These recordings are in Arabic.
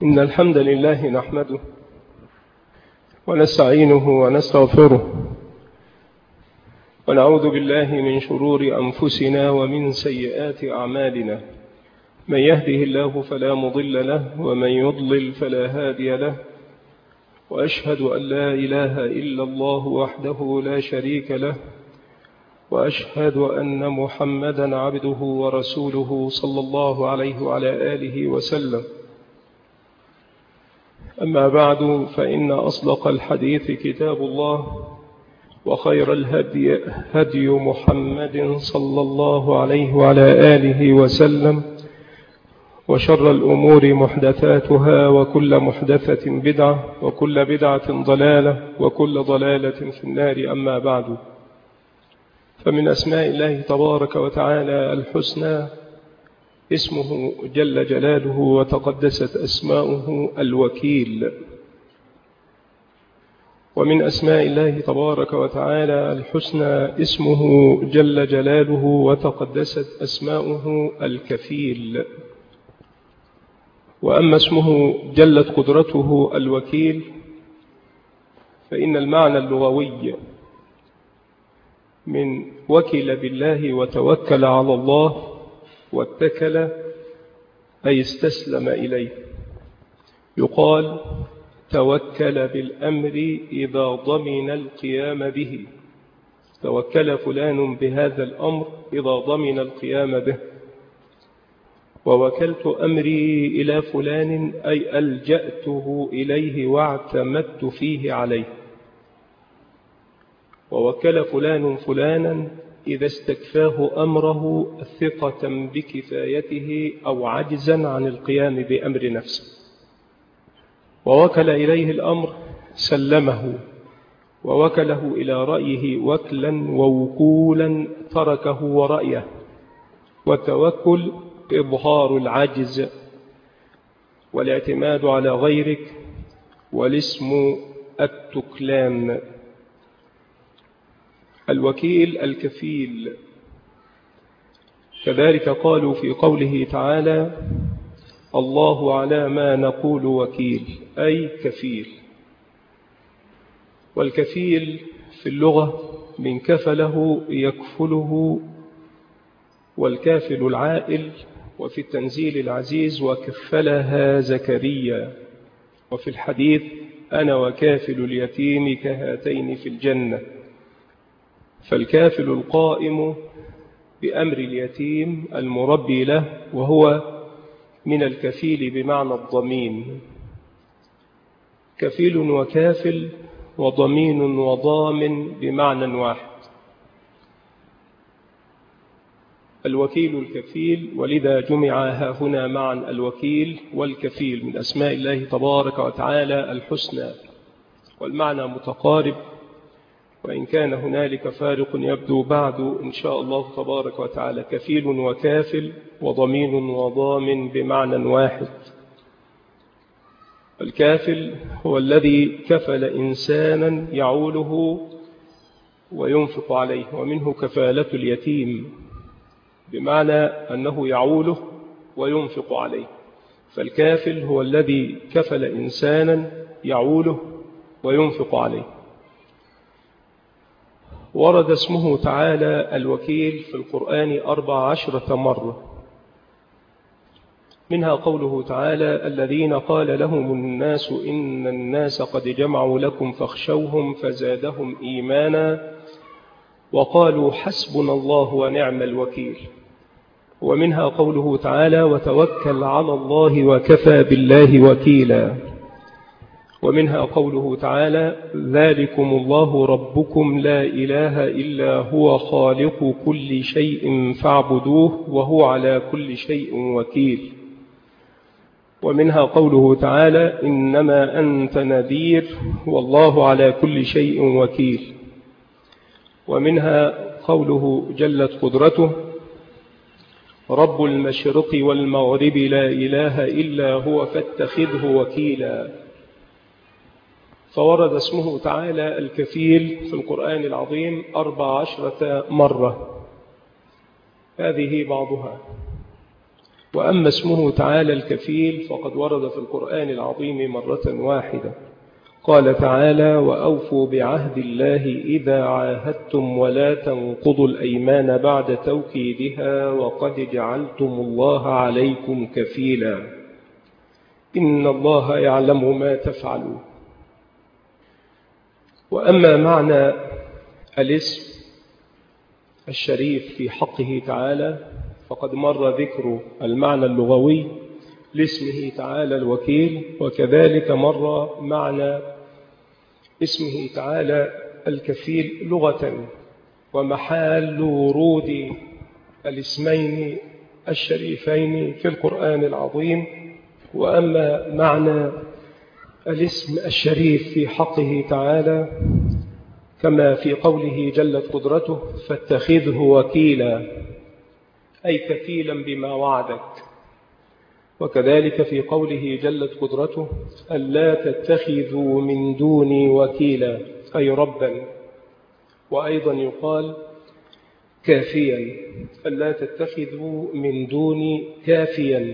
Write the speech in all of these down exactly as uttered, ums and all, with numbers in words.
إن الحمد لله نحمده ونستعينه ونستغفره ونعوذ بالله من شرور أنفسنا ومن سيئات أعمالنا. من يهده الله فلا مضل له ومن يضلل فلا هادي له، وأشهد أن لا إله إلا الله وحده لا شريك له، وأشهد أن محمدا عبده ورسوله صلى الله عليه وعلى آله وسلم. أما بعد، فإن أصدق الحديث كتاب الله، وخير الهدي هدي محمد صلى الله عليه وعلى آله وسلم، وشر الأمور محدثاتها، وكل محدثة بدعة، وكل بدعة ضلالة، وكل ضلالة في النار. أما بعد، فمن أسماء الله تبارك وتعالى الحسنى اسمه جل جلاله وتقدست أسماؤه الوكيل. ومن أسماء الله تبارك وتعالى الحسنى اسمه جل جلاله وتقدست أسماؤه الكفيل. وأما اسمه جلت قدرته الوكيل، فإن المعنى اللغوي من وكل بالله وتوكل على الله واتكل أي استسلم إليه. يقال توكل بالأمر إذا ضمن القيام به، توكل فلان بهذا الأمر إذا ضمن القيام به. ووكلت أمري إلى فلان أي ألجأته إليه واعتمدت فيه عليه. ووكل فلان فلانا إذا استكفاه أمره ثقة بكفايته أو عجزا عن القيام بأمر نفسه. ووكل إليه الأمر سلمه، ووكله إلى رأيه وكلا ووكولا تركه ورأيه. والتوكل إظهار العجز والاعتماد على غيرك، والاسم التكلان. الوكيل الكفيل. كذلك قالوا في قوله تعالى: الله على ما نقول وكيل، أي كفيل. والكفيل في اللغة من كفله يكفله، والكافل العائل. وفي التنزيل العزيز: وكفلها زكريا. وفي الحديث: أنا وكافل اليتيم كهاتين في الجنة. فالكافل القائم بأمر اليتيم المربي له، وهو من الكفيل بمعنى الضمين. كفيل وكافل وضمين وضامن بمعنى واحد. الوكيل الكفيل، ولذا جمع هنا معا الوكيل والكفيل من أسماء الله تبارك وتعالى الحسنى، والمعنى متقارب، وإن كان هنالك فارق يبدو بعد إن شاء الله تبارك وتعالى. كفيل وكافل وضمين وضامن بمعنى واحد. الكافل هو الذي كفل إنسانا يعوله وينفق عليه، ومنه كفالة اليتيم بمعنى أنه يعوله وينفق عليه. فالكافل هو الذي كفل إنسانا يعوله وينفق عليه. ورد اسمه تعالى الوكيل في القرآن أربع عشرة مرة، منها قوله تعالى: الذين قال لهم الناس إن الناس قد جمعوا لكم فاخشوهم فزادهم إيمانا وقالوا حسبنا الله ونعم الوكيل. ومنها قوله تعالى: وتوكل على الله وكفى بالله وكيلا. ومنها قوله تعالى: ذلكم الله ربكم لا إله إلا هو خالق كل شيء فاعبدوه وهو على كل شيء وكيل. ومنها قوله تعالى: إنما أنت نذير والله على كل شيء وكيل. ومنها قوله جلت قدرته: رب المشرق والمغرب لا إله إلا هو فاتخذه وكيلا. فورد اسمه تعالى الكفيل في القرآن العظيم أربع عشرة مرة. هذه بعضها. وأما اسمه تعالى الكفيل فقد ورد في القرآن العظيم مرة واحدة. قال تعالى: وأوفوا بعهد الله إذا عاهدتم ولا تنقضوا الأيمان بعد توكيدها وقد جعلتم الله عليكم كفيلا إن الله يعلم ما تفعلون. وأما معنى الاسم الشريف في حقه تعالى فقد مر ذكر المعنى اللغوي لاسمه تعالى الوكيل، وكذلك مر معنى اسمه تعالى الكفيل لغة ومحال ورود الاسمين الشريفين في القرآن العظيم. وأما معنى الاسم الشريف في حقه تعالى كما في قوله جلت قدرته: فاتخذه وكيلا، أي كفيلا بما وعدك. وكذلك في قوله جلت قدرته: ألا تتخذوا من دوني وكيلا، أي ربا. وأيضا يقال كافيا: ألا تتخذوا من دوني كافيا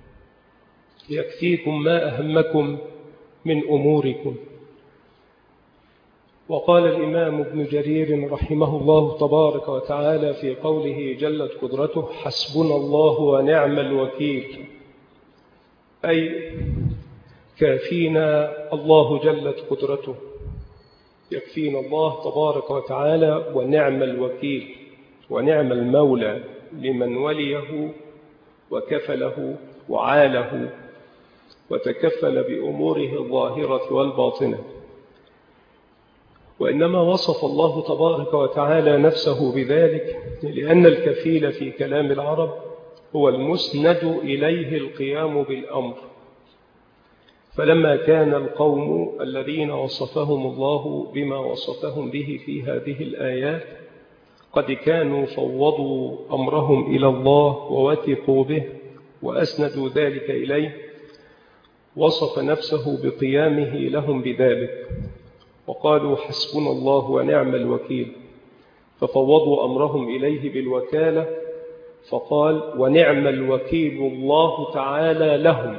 يكفيكم ما أهمكم من أموركم. وقال الإمام ابن جرير رحمه الله تبارك وتعالى في قوله جلت قدرته: حسبنا الله ونعم الوكيل، أي كافينا الله جلت قدرته، يكفينا الله تبارك وتعالى، ونعم الوكيل ونعم المولى لمن وليه وكفله وعاله وتكفل بأموره الظاهرة والباطنة. وإنما وصف الله تبارك وتعالى نفسه بذلك لأن الكفيل في كلام العرب هو المسند إليه القيام بالأمر. فلما كان القوم الذين وصفهم الله بما وصفهم به في هذه الآيات قد كانوا فوضوا أمرهم إلى الله ووثقوا به وأسندوا ذلك إليه، وصف نفسه بقيامه لهم بذلك وقالوا حسبنا الله ونعم الوكيل، ففوضوا أمرهم إليه بالوكالة، فقال: ونعم الوكيل الله تعالى لهم.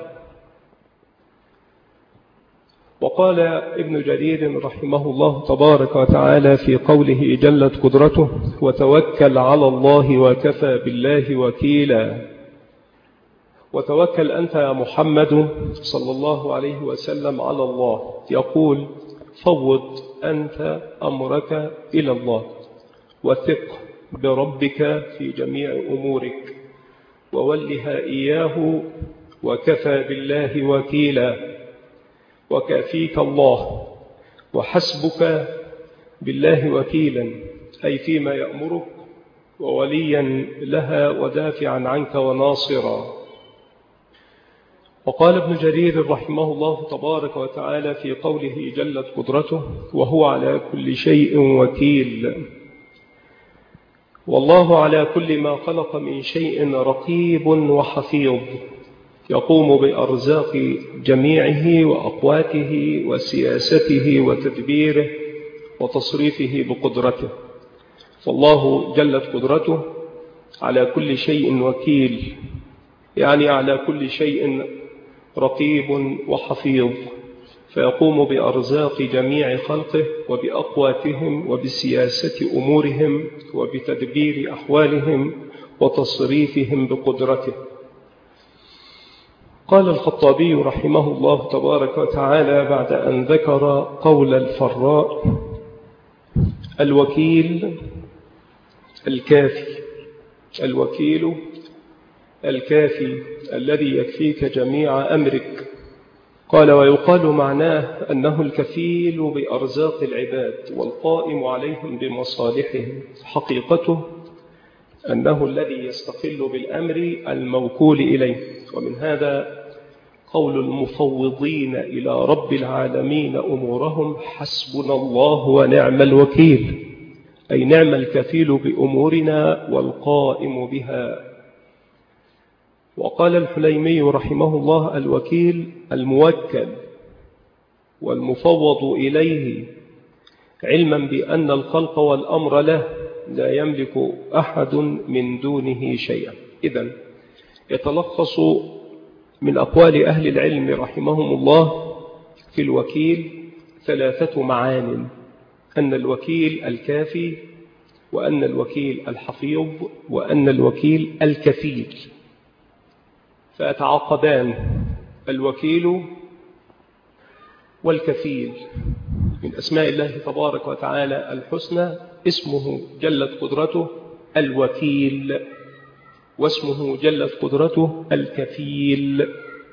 وقال ابن جرير رحمه الله تبارك وتعالى في قوله جلت قدرته: وتوكل على الله وكفى بالله وكيلا. وتوكل أنت يا محمد صلى الله عليه وسلم على الله، يقول: فوض أنت أمرك إلى الله، وثق بربك في جميع أمورك، وولها إياه، وكفى بالله وكيلا. وكافيك الله وحسبك بالله وكيلا، أي فيما يأمرك، ووليا لها ودافعا عنك وناصرا. وقال ابن جرير رحمه الله تبارك وتعالى في قوله جلت قدرته: وهو على كل شيء وكيل. والله على كل ما خلق من شيء رقيب وحفيظ، يقوم بأرزاق جميعه وأقواته وسياسته وتدبيره وتصريفه بقدرته. فالله جلت قدرته على كل شيء وكيل، يعني على كل شيء رقيب وحفيظ، فيقوم بأرزاق جميع خلقه وبأقواتهم وبسياسة أمورهم وبتدبير أحوالهم وتصريفهم بقدرته. قال الخطابي رحمه الله تبارك وتعالى بعد أن ذكر قول الفراء: الوكيل الكافي، الوكيل الكافي الذي يكفيك جميع أمرك. قال: ويقال معناه أنه الكفيل بأرزاق العباد والقائم عليهم بمصالحهم، حقيقته أنه الذي يستقل بالأمر الموكول إليه. ومن هذا قول المفوضين إلى رب العالمين أمورهم: حسبنا الله ونعم الوكيل، أي نعم الكفيل بأمورنا والقائم بها. وقال الحليمي رحمه الله: الوكيل الموكل والمفوض إليه، علما بأن الخلق والأمر له، لا يملك أحد من دونه شيئا. إذن يتلخص من أقوال أهل العلم رحمهم الله في الوكيل ثلاثة معان: أن الوكيل الكافي، وأن الوكيل الحفيظ، وأن الوكيل الكفيل. فيتعاقبان الوكيل والكفيل. من أسماء الله تبارك وتعالى الحسنى اسمه جلت قدرته الوكيل، واسمه جلت قدرته الكفيل.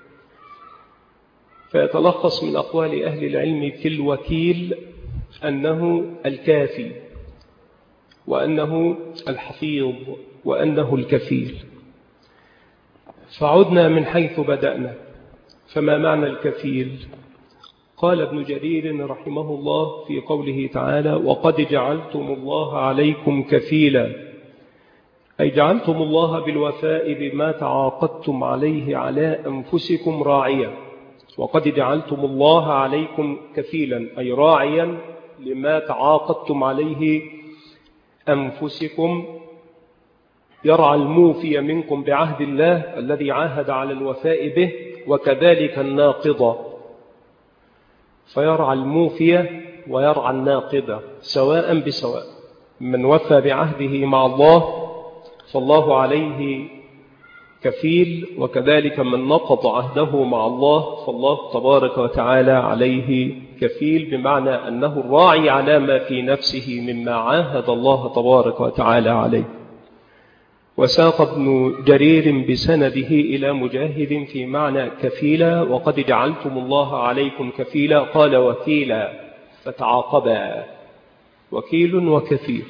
فيتلخص من أقوال أهل العلم في الوكيل أنه الكافي، وأنه الحفيظ، وأنه الكفيل. فعدنا من حيث بدأنا. فما معنى الكفيل؟ قال ابن جرير رحمه الله في قوله تعالى: وقد جعلتم الله عليكم كفيلا، أي جعلتم الله بالوفاء بما تعاقدتم عليه على أنفسكم راعيا. وقد جعلتم الله عليكم كفيلا أي راعيا لما تعاقدتم عليه أنفسكم، يرعى الموفي منكم بعهد الله الذي عاهد على الوفاء به، وكذلك الناقض، فيرعى الموفي ويرعى الناقض سواء بسواء. من وفى بعهده مع الله فالله عليه كفيل، وكذلك من نقض عهده مع الله فالله تبارك وتعالى عليه كفيل، بمعنى أنه الراعي على ما في نفسه مما عاهد الله تبارك وتعالى عليه. وساق ابن جرير بسنده إلى مجاهد في معنى كفيلا: وقد جعلتم الله عليكم كفيلا، قال وكيلا، فتعاقبا، وكيل وكفيل.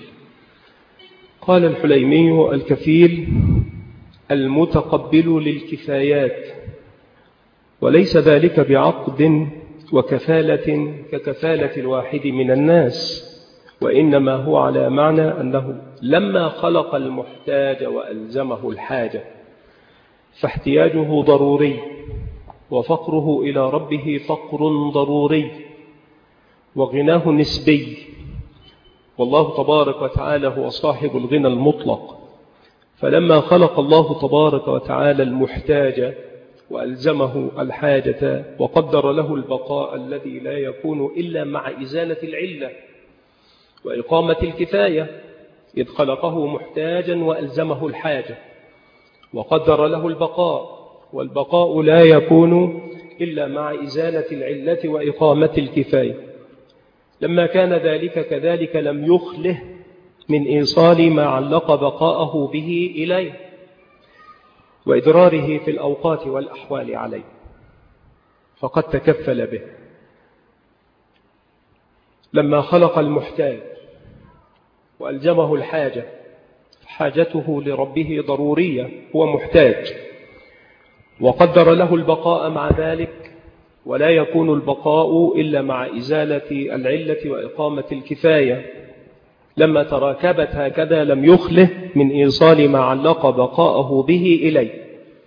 قال الحليمي: الكفيل المتقبل للكفايات، وليس ذلك بعقد وكفالة ككفالة الواحد من الناس، وإنما هو على معنى أنه لما خلق المحتاج وألزمه الحاجة فاحتياجه ضروري، وفقره إلى ربه فقر ضروري، وغناه نسبي، والله تبارك وتعالى هو صاحب الغنى المطلق. فلما خلق الله تبارك وتعالى المحتاج وألزمه الحاجة وقدر له البقاء الذي لا يكون إلا مع إزالة العلة وإقامة الكفاية، إذ خلقه محتاجا وألزمه الحاجة وقدر له البقاء، والبقاء لا يكون إلا مع إزالة العلة وإقامة الكفاية. لما كان ذلك كذلك لم يخله من إيصال ما علق بقاءه به إليه وإدراره في الأوقات والأحوال عليه، فقد تكفل به. لما خلق المحتاج وألزمه الحاجة، حاجته لربه ضرورية، هو محتاج، وقدر له البقاء مع ذلك، ولا يكون البقاء إلا مع إزالة العلة وإقامة الكفاية. لما تراكبت هكذا لم يخله من إيصال ما علق بقاءه به إليه،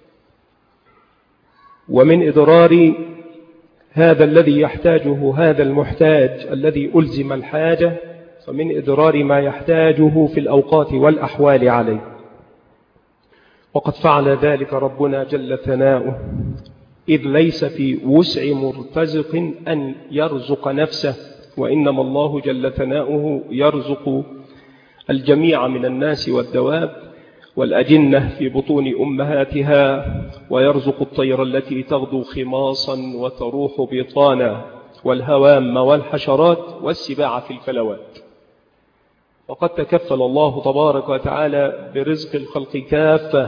ومن إضرار هذا الذي يحتاجه هذا المحتاج الذي ألزم الحاجة، فمن إضرار ما يحتاجه في الأوقات والأحوال عليه. وقد فعل ذلك ربنا جل ثناؤه، إذ ليس في وسع مرتزق أن يرزق نفسه، وإنما الله جل ثناؤه يرزق الجميع من الناس والدواب والأجنة في بطون أمهاتها، ويرزق الطير التي تغدو خماصا وتروح بطانا، والهوام والحشرات والسباع في الفلوات. وقد تكفل الله تبارك وتعالى برزق الخلق كافة،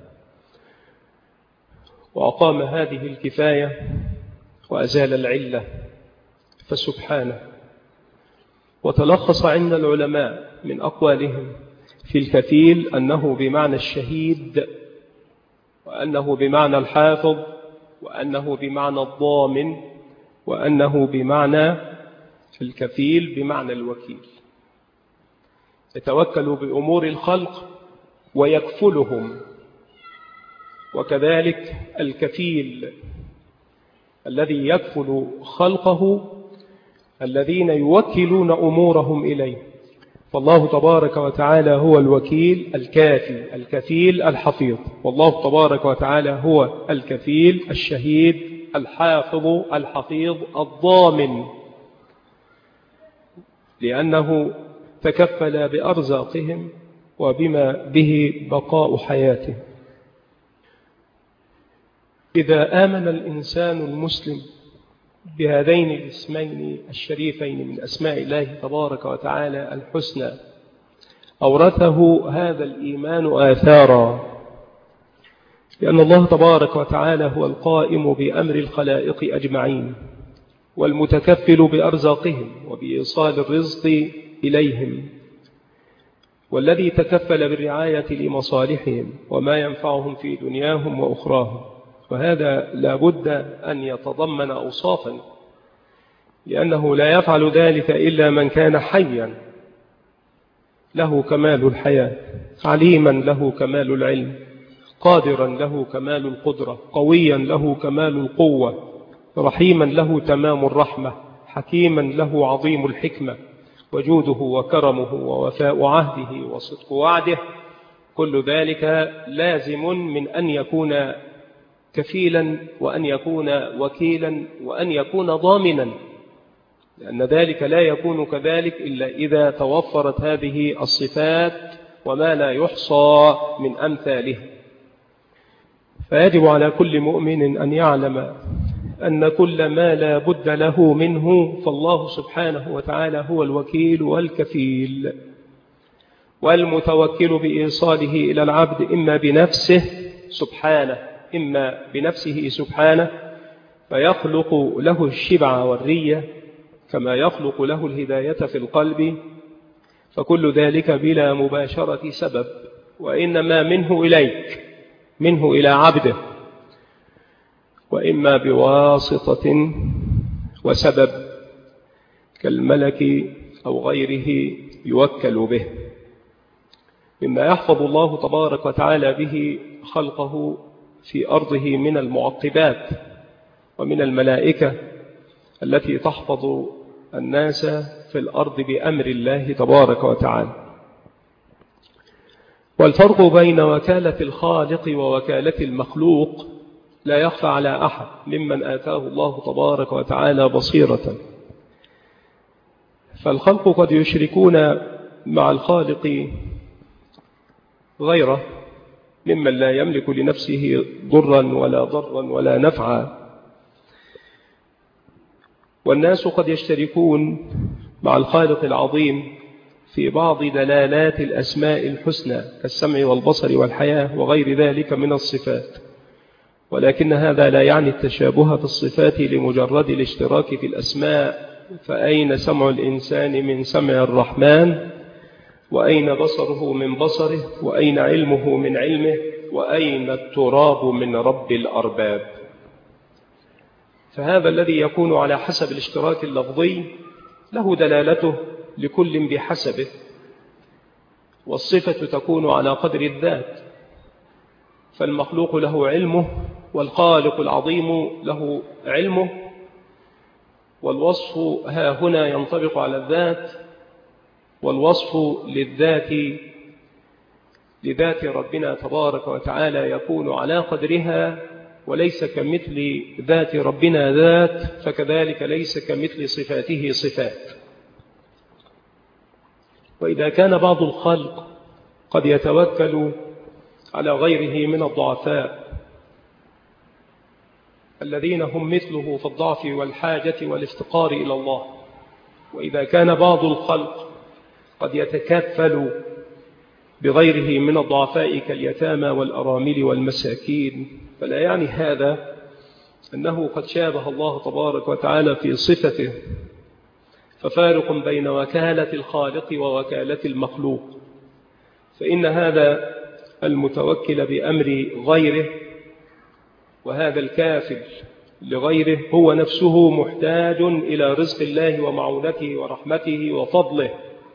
وأقام هذه الكفاية وأزال العلة، فسبحانه. وتلخص عند العلماء من أقوالهم في الكفيل أنه بمعنى الشهيد، وأنه بمعنى الحافظ، وأنه بمعنى الضامن، وأنه بمعنى الكفيل بمعنى الوكيل، يتوكل بأمور الخلق ويكفلهم. وكذلك الكفيل الذي يكفل خلقه الذين يوكلون أمورهم إليه، فالله تبارك وتعالى هو الوكيل الكافي الكفيل الحفيظ، والله تبارك وتعالى هو الكفيل الشهيد الحافظ الحفيظ الضامن، لأنه تكفل بأرزاقهم وبما به بقاء حياتهم. إذا آمن الإنسان المسلم بهذين الاسمين الشريفين من أسماء الله تبارك وتعالى الحسنى، أورثه هذا الإيمان آثارا، لأن الله تبارك وتعالى هو القائم بأمر الخلائق أجمعين، والمتكفل بأرزاقهم وبإيصال الرزق إليهم، والذي تكفل بالرعاية لمصالحهم وما ينفعهم في دنياهم وأخراهم. وهذا لا بد أن يتضمن أوصافا، لأنه لا يفعل ذلك إلا من كان حيا له كمال الحياة، عليما له كمال العلم، قادرا له كمال القدرة، قويا له كمال القوة، رحيما له تمام الرحمة، حكيما له عظيم الحكمة، وجوده وكرمه ووفاء عهده وصدق وعده، كل ذلك لازم من أن يكون كفيلا وأن يكون وكيلا وأن يكون ضامنا، لأن ذلك لا يكون كذلك إلا إذا توفرت هذه الصفات وما لا يحصى من أمثالها. فيجب على كل مؤمن أن يعلم أن كل ما لا بد له منه فالله سبحانه وتعالى هو الوكيل والكفيل، والمتوكل بإيصاله إلى العبد إما بنفسه سبحانه إما بنفسه سبحانه فيخلق له الشبع والرية كما يخلق له الهداية في القلب، فكل ذلك بلا مباشرة سبب، وإنما منه إليك، منه إلى عبده، وإما بواسطة وسبب كالملك أو غيره يوكل به، مما يحفظ الله تبارك وتعالى به خلقه في أرضه من المعقبات ومن الملائكة التي تحفظ الناس في الأرض بأمر الله تبارك وتعالى. والفرق بين وكالة الخالق ووكالة المخلوق لا يخفى على أحد ممن آتاه الله تبارك وتعالى بصيرة، فالخلق قد يشركون مع الخالق غيره ممن لا يملك لنفسه ضرا ولا ضرا ولا نفعا، والناس قد يشتركون مع الخالق العظيم في بعض دلالات الأسماء الحسنى كالسمع والبصر والحياة وغير ذلك من الصفات، ولكن هذا لا يعني التشابه في الصفات لمجرد الاشتراك في الأسماء، فأين سمع الإنسان من سمع الرحمن، وأين بصره من بصره، وأين علمه من علمه، وأين التراب من رب الأرباب. فهذا الذي يكون على حسب الاشتراك اللفظي له دلالته لكل بحسبه، والصفة تكون على قدر الذات، فالمخلوق له علمه والخالق العظيم له علمه، والوصف ها هنا ينطبق على الذات، والوصف للذات لذات ربنا تبارك وتعالى يكون على قدرها، وليس كمثل ذات ربنا ذات، فكذلك ليس كمثل صفاته صفات. وإذا كان بعض الخلق قد يتوكل على غيره من الضعفاء الذين هم مثله في الضعف والحاجة والافتقار إلى الله، وإذا كان بعض الخلق قد يتكفل بغيره من الضعفاء كاليتامى والأرامل والمساكين، فلا يعني هذا أنه قد شابه الله تبارك وتعالى في صفته، ففارق بين وكالة الخالق ووكالة المخلوق، فإن هذا المتوكل بأمر غيره وهذا الكافل لغيره هو نفسه محتاج إلى رزق الله ومعونته ورحمته وفضله.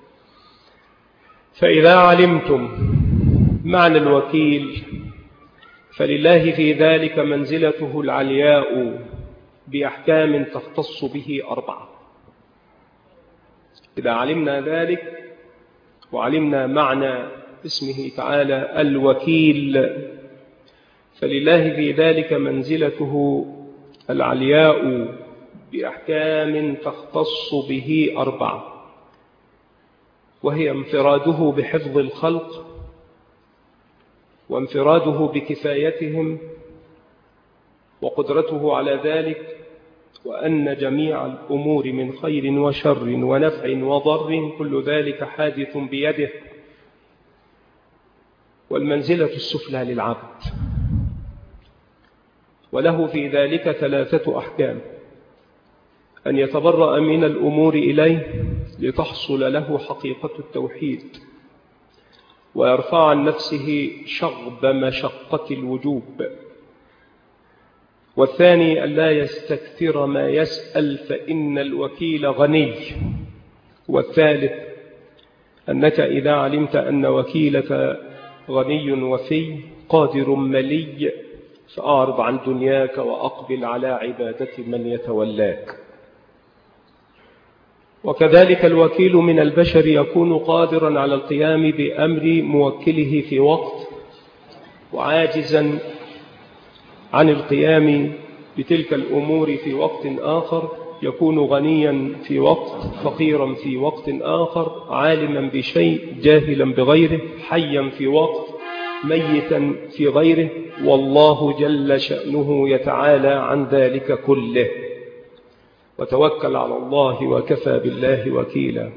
فإذا علمتم معنى الوكيل فلله في ذلك منزلته العلياء بأحكام تختص به أربعة. إذا علمنا ذلك وعلمنا معنى اسمه تعالى الوكيل، فلله في ذلك منزلته العلياء بأحكام تختص به أربعة، وهي انفراده بحفظ الخلق، وانفراده بكفايتهم وقدرته على ذلك، وأن جميع الأمور من خير وشر ونفع وضر كل ذلك حادث بيده، والمنزلة السفلى للعبد، وله في ذلك ثلاثة أحكام: أن يتبرأ من الأمور إليه لتحصل له حقيقة التوحيد، ويرفع عن نفسه شغب مشقة الوجوب، والثاني أن لا يستكثر ما يسأل فإن الوكيل غني، والثالث أنك إذا علمت أن وكيلك غني وفي قادر ملي فأعرض عن دنياك وأقبل على عبادة من يتولاك. وكذلك الوكيل من البشر يكون قادرا على القيام بأمر موكله في وقت، وعاجزا عن القيام بتلك الأمور في وقت آخر، يكون غنيا في وقت، فقيرا في وقت آخر، عالما بشيء جاهلا بغيره، حيا في وقت، ميتا في غيره، والله جل شأنه يتعالى عن ذلك كله. وتوكل على الله وكفى بالله وكيلا.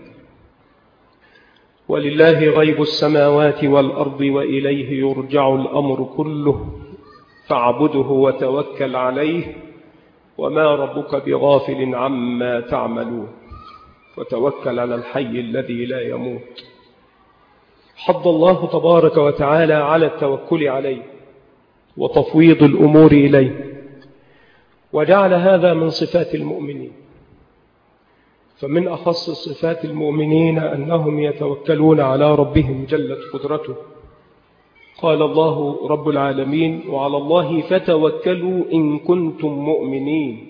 ولله غيب السماوات والأرض وإليه يرجع الأمر كله فاعبده وتوكل عليه وما ربك بغافل عما تعملون. وتوكل على الحي الذي لا يموت. حض الله تبارك وتعالى على التوكل عليه وتفويض الأمور إليه، وجعل هذا من صفات المؤمنين. فمن أخص صفات المؤمنين أنهم يتوكلون على ربهم جلت قدرته. قال الله رب العالمين: وعلى الله فتوكلوا إن كنتم مؤمنين.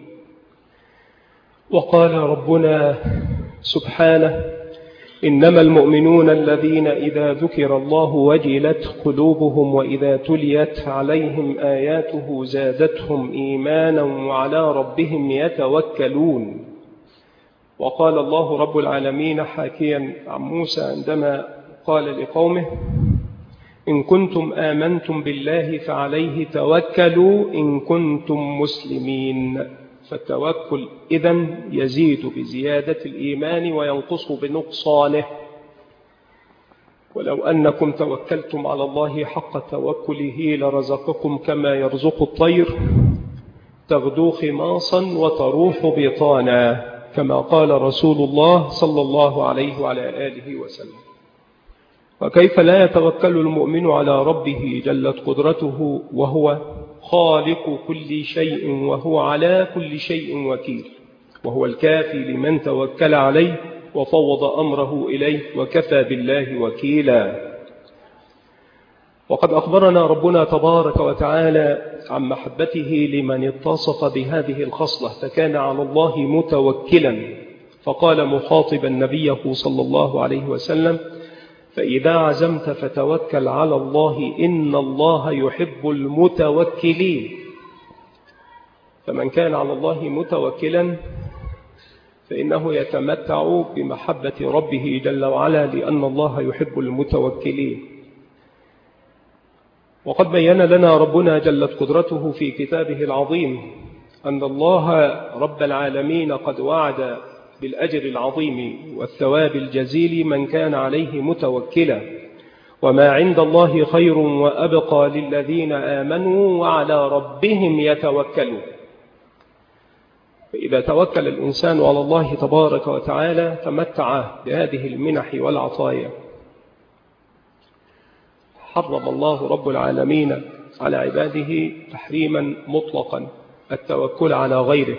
وقال ربنا سبحانه: إنما المؤمنون الذين إذا ذكر الله وجلت قلوبهم وإذا تليت عليهم آياته زادتهم إيمانا وعلى ربهم يتوكلون. وقال الله رب العالمين حاكيا عن موسى عندما قال لقومه: إن كنتم آمنتم بالله فعليه توكلوا إن كنتم مسلمين. فالتوكل إذن يزيد بزيادة الإيمان وينقص بنقصانه. ولو أنكم توكلتم على الله حق توكله لرزقكم كما يرزق الطير تغدو خماصا وتروح بطانا، كما قال رسول الله صلى الله عليه وعلى آله وسلم. وكيف لا يتوكل المؤمن على ربه جلت قدرته وهو خالق كل شيء وهو على كل شيء وكيل، وهو الكافي لمن توكل عليه وفوض أمره إليه وكفى بالله وكيلا. وقد أخبرنا ربنا تبارك وتعالى عن محبته لمن اتصف بهذه الخصلة فكان على الله متوكلا، فقال مخاطبا نبيه صلى الله عليه وسلم: فإذا عزمت فتوكل على الله إن الله يحب المتوكلين. فمن كان على الله متوكلا فإنه يتمتع بمحبة ربه جل وعلا، لأن الله يحب المتوكلين. وقد بين لنا ربنا جلت قدرته في كتابه العظيم أن الله رب العالمين قد وعد بالأجر العظيم والثواب الجزيل من كان عليه متوكلا، وما عند الله خير وأبقى للذين آمنوا وعلى ربهم يتوكلون. فإذا توكل الإنسان على الله تبارك وتعالى تمتع بهذه المنح والعطايا. حرم الله رب العالمين على عباده تحريما مطلقا التوكل على غيره،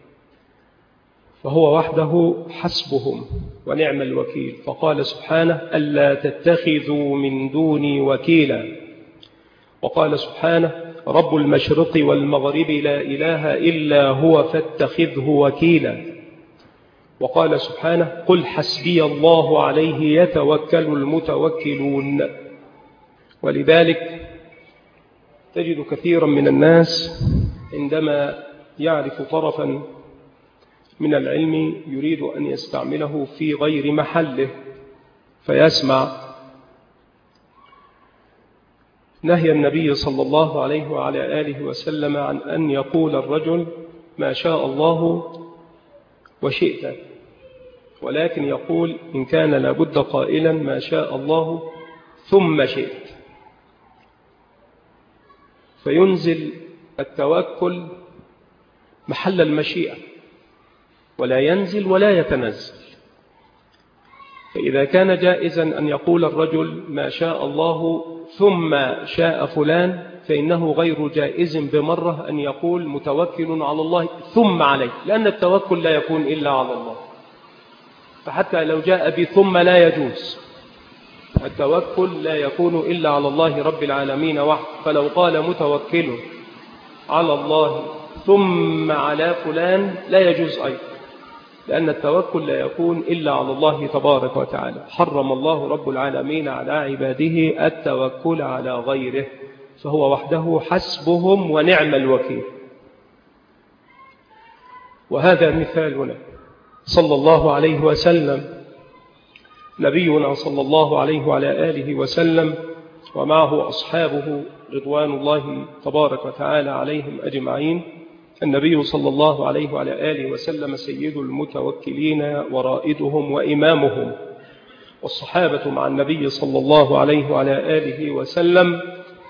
فهو وحده حسبهم ونعم الوكيل. فقال سبحانه: ألا تتخذوا من دوني وكيلا. وقال سبحانه: رب المشرق والمغرب لا إله إلا هو فاتخذه وكيلا. وقال سبحانه قل حسبي الله عليه يتوكل المتوكلون. ولذلك تجد كثيرا من الناس عندما يعرف طرفا من العلم يريد أن يستعمله في غير محله، فيسمع نهي النبي صلى الله عليه وعلى آله وسلم عن أن يقول الرجل ما شاء الله وشئت، ولكن يقول إن كان لابد قائلا ما شاء الله ثم شئت، فينزل التوكل محل المشيئة ولا ينزل ولا يتنزل. فإذا كان جائزا أن يقول الرجل ما شاء الله ثم شاء فلان، فإنه غير جائز بمرة أن يقول متوكل على الله ثم عليه، لأن التوكل لا يكون إلا على الله، فحتى لو جاء بثم لا يجوز. التوكل لا يكون إلا على الله رب العالمين وحده، فلو قال متوكل على الله ثم على فلان لا يجوز أيضا، لأن التوكل لا يكون إلا على الله تبارك وتعالى. حرم الله رب العالمين على عباده التوكل على غيره، فهو وحده حسبهم ونعم الوكيل. وهذا مثالنا صلى الله عليه وسلم، نبينا صلى الله عليه وعلى آله وسلم ومعه أصحابه رضوان الله تبارك وتعالى عليهم أجمعين. النبي صلى الله عليه وعلى آله وسلم سيد المتوكلين ورائدهم وإمامهم، والصحابة مع النبي صلى الله عليه وعلى آله وسلم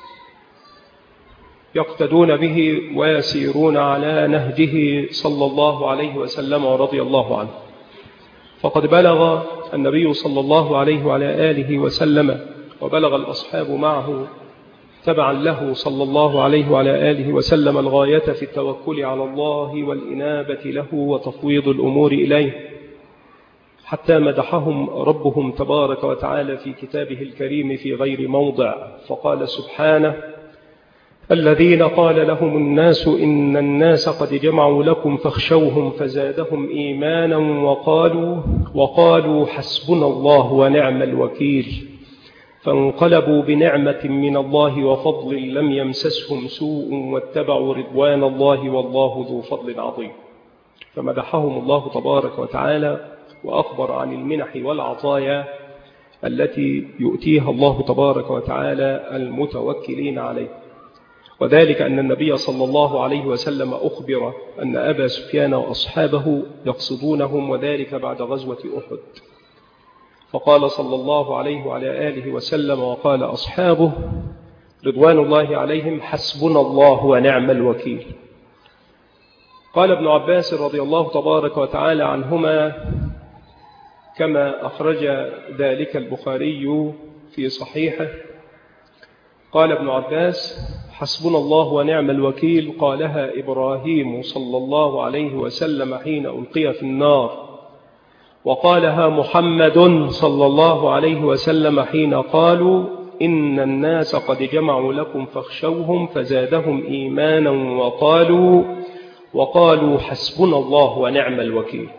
يقتدون به ويسيرون على نهجه صلى الله عليه وسلم ورضي الله عنه. فقد بلغ النبي صلى الله عليه وعلى آله وسلم وبلغ الأصحاب معه تبعا له صلى الله عليه وعلى آله وسلم الغاية في التوكل على الله والإنابة له وتفويض الأمور إليه، حتى مدحهم ربهم تبارك وتعالى في كتابه الكريم في غير موضع، فقال سبحانه الذين قال لهم الناس إن الناس قد جمعوا لكم فاخشوهم فزادهم إيمانا وقالوا, وقالوا حسبنا الله ونعم الوكيل فانقلبوا بنعمة من الله وفضل لم يمسسهم سوء واتبعوا رضوان الله والله ذو فضل عظيم. فمدحهم الله تبارك وتعالى وأخبر عن المنح والعطايا التي يؤتيها الله تبارك وتعالى المتوكلين عليه، وذلك أن النبي صلى الله عليه وسلم أخبر أن أبا سفيان وأصحابه يقصدونهم، وذلك بعد غزوة أحد، فقال صلى الله عليه وعلى آله وسلم وقال أصحابه رضوان الله عليهم حسبنا الله ونعم الوكيل. قال ابن عباس رضي الله تبارك وتعالى عنهما كما أخرج ذلك البخاري في صحيحه، قال ابن عباس حسبنا الله ونعم الوكيل قالها إبراهيم صلى الله عليه وسلم حين ألقي في النار، وقالها محمد صلى الله عليه وسلم حين قالوا إن الناس قد جمعوا لكم فاخشوهم فزادهم إيمانا وقالوا وقالوا حسبنا الله ونعم الوكيل.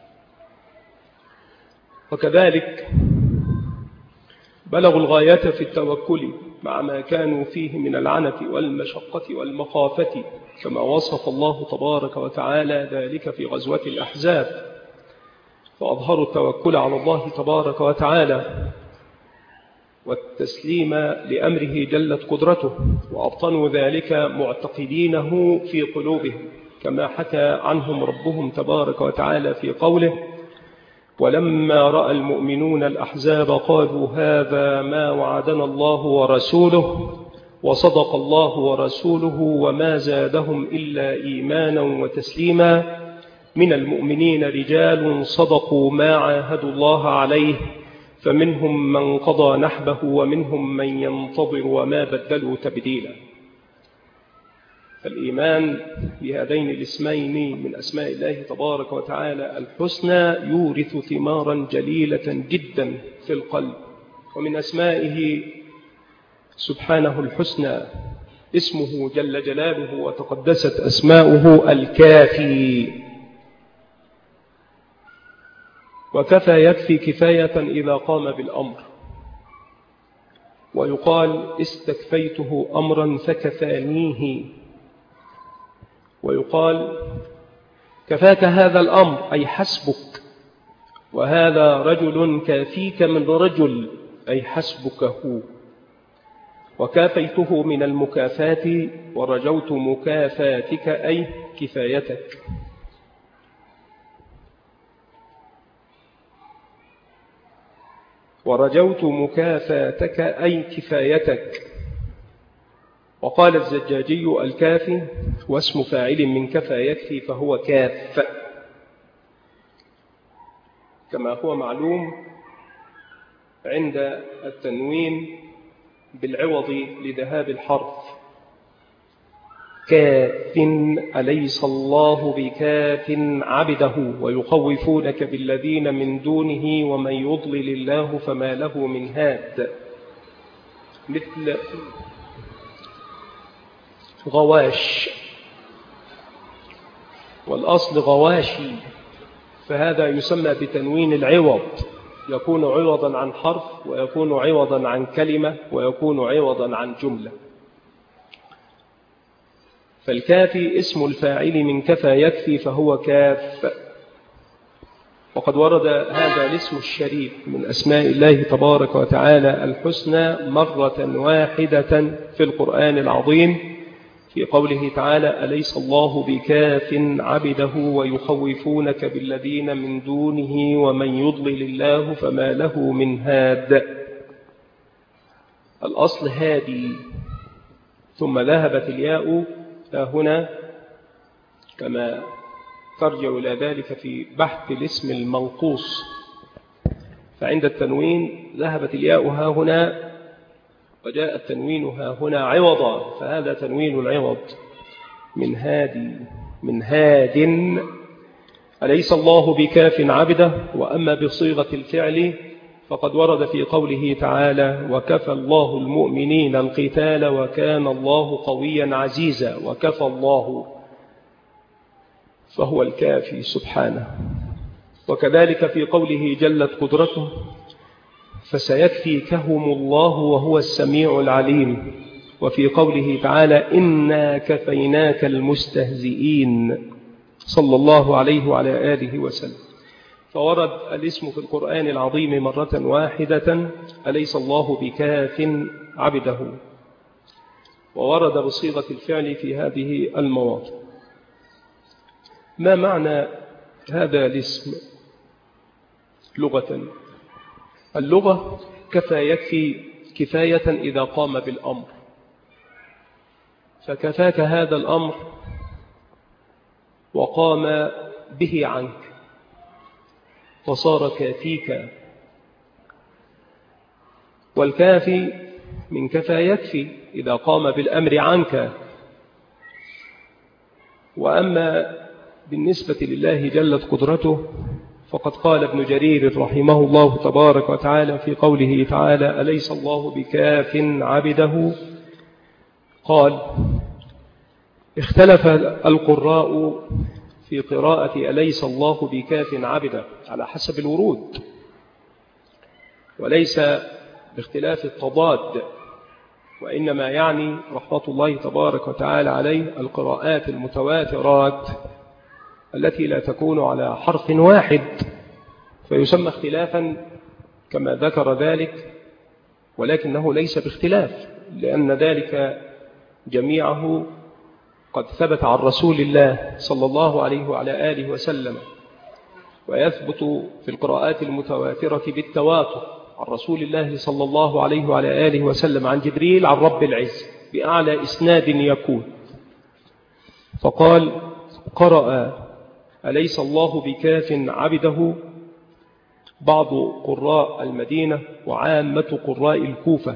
وكذلك بلغوا الغاية في التوكل مع ما كانوا فيه من العنة والمشقة والمخافة، كما وصف الله تبارك وتعالى ذلك في غزوة الأحزاب، فأظهروا التوكل على الله تبارك وتعالى والتسليم لأمره جلت قدرته، وأبطنوا ذلك معتقدينه في قلوبهم، كما حكى عنهم ربهم تبارك وتعالى في قوله ولما رأى المؤمنون الأحزاب قالوا هذا ما وعدنا الله ورسوله وصدق الله ورسوله وما زادهم إلا إيمانا وتسليما من المؤمنين رجال صدقوا ما عاهدوا الله عليه فمنهم من قضى نحبه ومنهم من ينتظر وما بدلوا تبديلا. فالإيمان بهذين الاسمين من أسماء الله تبارك وتعالى الحسنى يورث ثمارا جليلة جدا في القلب. ومن أسمائه سبحانه الحسنى اسمه جل جلاله وتقدست أسماؤه الكافي، وكفى يكفي كفاية إذا قام بالأمر. ويقال استكفيته أمرا فكفانيه. ويقال كفاك هذا الأمر أي حسبك، وهذا رجل كافيك من رجل أي حسبك هو. وكافيته من المكافاة ورجوت مكافاتك أي كفايتك. ورجوت مكافاتك أي كفايتك. وقال الزجاجي الكافي واسم فاعل من كفى يكفي فهو كاف، كما هو معلوم عند التنوين بالعوض لذهاب الحرف. كاف أليس الله بكاف عبده ويخوفونك بالذين من دونه ومن يضلل الله فما له من هاد. مثل غواش، والأصل غواشي، فهذا يسمى بتنوين العوض، يكون عوضا عن حرف ويكون عوضا عن كلمة ويكون عوضا عن جملة. فالكافي اسم الفاعل من كفى يكفي فهو كاف. وقد ورد هذا الاسم الشريف من أسماء الله تبارك وتعالى الحسنى مرة واحدة في القرآن العظيم في قوله تعالى أليس الله بكاف عبده ويخوفونك بالذين من دونه ومن يضلل الله فما له من هاد. الأصل هادي، ثم ذهبت الياء هنا كما ترجع إلى ذلك في بحث الاسم المنقوص، فعند التنوين ذهبت الياء ها هنا وجاء التنوين ها هنا عوضا، فهذا تنوين العوض من هادي من هاد. أليس الله بكاف عبده. وأما بصيغة الفعل فقد ورد في قوله تعالى وكفى الله المؤمنين القتال وكان الله قويا عزيزا. وكفى الله فهو الكافي سبحانه. وكذلك في قوله جلت قدرته فسيكفيكهم الله وهو السميع العليم. وفي قوله تعالى إنا كفيناك المستهزئين صلى الله عليه وعلى آله وسلم. فورد الاسم في القرآن العظيم مرة واحدة أليس الله بكاف عبده، وورد بصيغة الفعل في هذه المواضع. ما معنى هذا الاسم لغة؟ اللغة كفى يكفي كفاية إذا قام بالأمر، فكفاك هذا الأمر وقام به عنك وصار كافيك. والكافي من كفى يكفي إذا قام بالأمر عنك. وأما بالنسبة لله جلت قدرته فقد قال ابن جرير رحمه الله تبارك وتعالى في قوله تعالى أليس الله بكاف عبده، قال اختلف القراء في قراءة أليس الله بكاف عبده على حسب الورود، وليس باختلاف التضاد، وإنما يعني رحمة الله تبارك وتعالى عليه القراءات المتواترات التي لا تكون على حرف واحد، فيسمى اختلافا كما ذكر ذلك، ولكنه ليس باختلاف، لأن ذلك جميعه قد ثبت عن رسول الله صلى الله عليه وعلى آله وسلم، ويثبت في القراءات المتواترة بالتواتر عن رسول الله صلى الله عليه وعلى آله وسلم عن جبريل عن رب العز بأعلى إسناد يكون. فقال قرأ أليس الله بكاف عبده بعض قراء المدينة وعامة قراء الكوفة،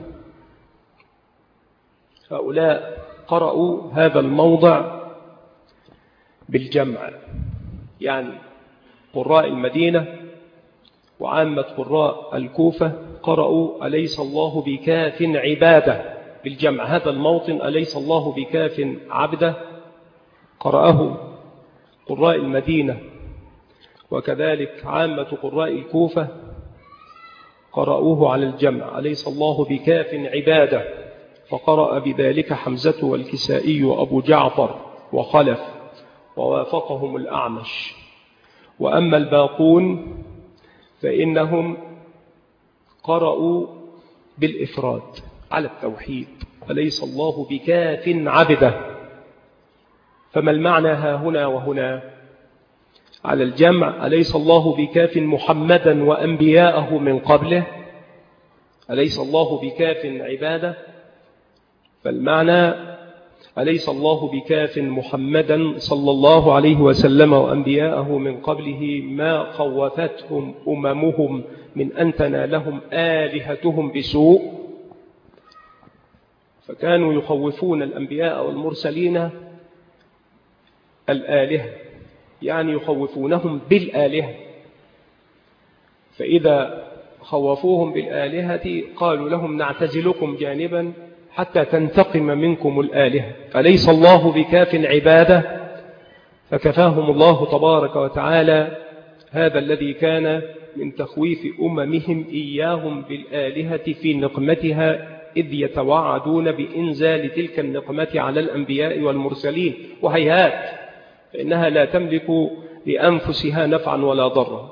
هؤلاء قرأوا هذا الموضع بالجمع، يعني قراء المدينة وعامة قراء الكوفة قرأوا أليس الله بكاف عباده بالجمع. هذا الموطن أليس الله بكاف عبده قرأه قراء المدينة وكذلك عامة قراء الكوفة قرأوه على الجمع: أليس الله بكاف عباده، فقرأ بذلك حمزة والكسائي وأبو جعفر وخلف، ووافقهم الأعمش. وأما الباقون فإنهم قرأوا بالإفراد على التوحيد: أليس الله بكاف عبده. فما المعنى ها هنا وهنا؟ على الجمع: أليس الله بكاف محمدا وأنبياءه من قبله، أليس الله بكاف عباده. فالمعنى: أليس الله بكاف محمدا صلى الله عليه وسلم وأنبياءه من قبله ما خوفتهم أممهم من أن تنالهم آلهتهم بسوء. فكانوا يخوفون الأنبياء والمرسلين الآلهة، يعني يخوفونهم بالآلهة، فإذا خوفوهم بالآلهة قالوا لهم: نعتزلكم جانبا حتى تنتقم منكم الآلهة، أليس الله بكاف عباده. فكفاهم الله تبارك وتعالى هذا الذي كان من تخويف أممهم إياهم بالآلهة في نقمتها، إذ يتوعدون بإنزال تلك النقمة على الأنبياء والمرسلين، وهيهات، فإنها لا تملك لأنفسها نفعا ولا ضرا.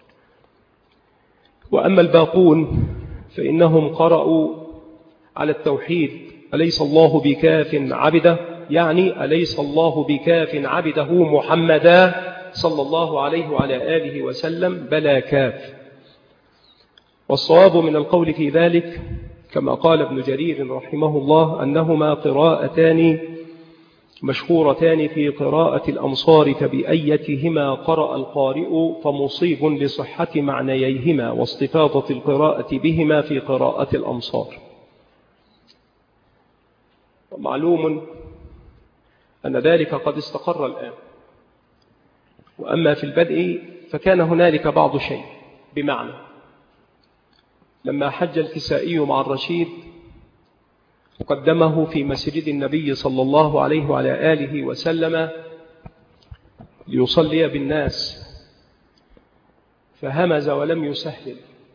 وأما الباقون فإنهم قرأوا على التوحيد: أليس الله بكاف عبده، يعني أليس الله بكاف عبده محمدا صلى الله عليه وعلى آله وسلم، بلا كاف. والصواب من القول في ذلك كما قال ابن جرير رحمه الله أنهما قراءتان مشهورتان في قراءة الأمصار، فبأيتهما قرأ القارئ فمصيب لصحة معنييهما واستفاضة القراءة بهما في قراءة الأمصار. ومعلوم أن ذلك قد استقر الآن. وأما في البدء فكان هنالك بعض شيء، بمعنى لما حج الكسائي مع الرشيد قدمه في مسجد النبي صلى الله عليه وعلى آله وسلم ليصلي بالناس، فهمز ولم يسهل،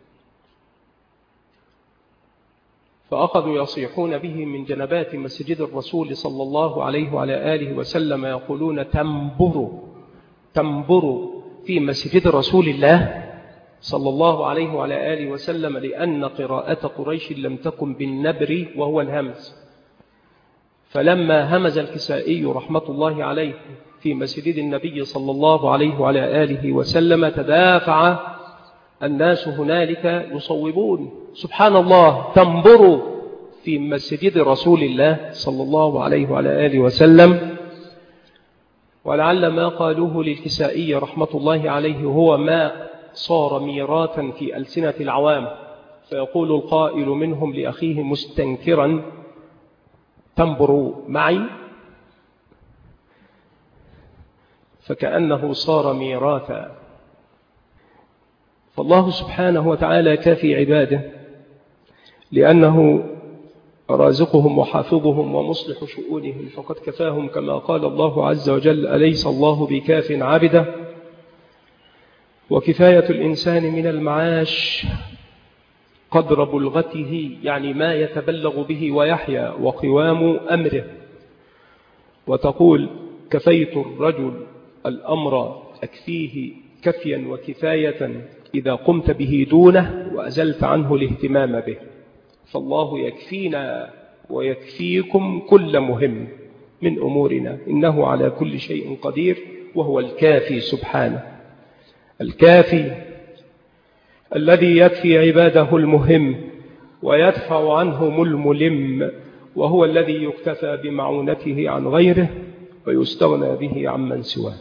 فأخذوا يصيحون به من جنبات مسجد الرسول صلى الله عليه وعلى آله وسلم يقولون: تنبروا تنبروا في مسجد رسول الله صلى الله عليه وعلى آله وسلم، لأن قراءة قريش لم تكن بالنبر وهو الهمز. فلما همز الكسائي رحمة الله عليه في مسجد النبي صلى الله عليه وعلى آله وسلم تدافع الناس هنالك يصوبون: سبحان الله، تنبروا في مسجد رسول الله صلى الله عليه وعلى آله وسلم. ولعل ما قالوه للكسائي رحمة الله عليه هو ما صار ميراثا في ألسنة العوام، فيقول القائل منهم لأخيه مستنكرا: تنبروا معي، فكأنه صار ميراثا. فالله سبحانه وتعالى كافي عباده، لأنه رازقهم وحافظهم ومصلح شؤونهم، فقد كفاهم كما قال الله عز وجل: أليس الله بكاف عبده. وكفاية الإنسان من المعاش قدر بلغته، يعني ما يتبلغ به ويحيا، وقوام أمره. وتقول: كفيت الرجل الأمر أكفيه كفيا وكفاية إذا قمت به دونه وأزلت عنه الاهتمام به. فالله يكفينا ويكفيكم كل مهم من أمورنا، إنه على كل شيء قدير، وهو الكافي سبحانه، الكافي الذي يكفي عباده المهم ويدفع عنهم الملم، وهو الذي يكتفى بمعونته عن غيره ويستغنى به عمن سواه.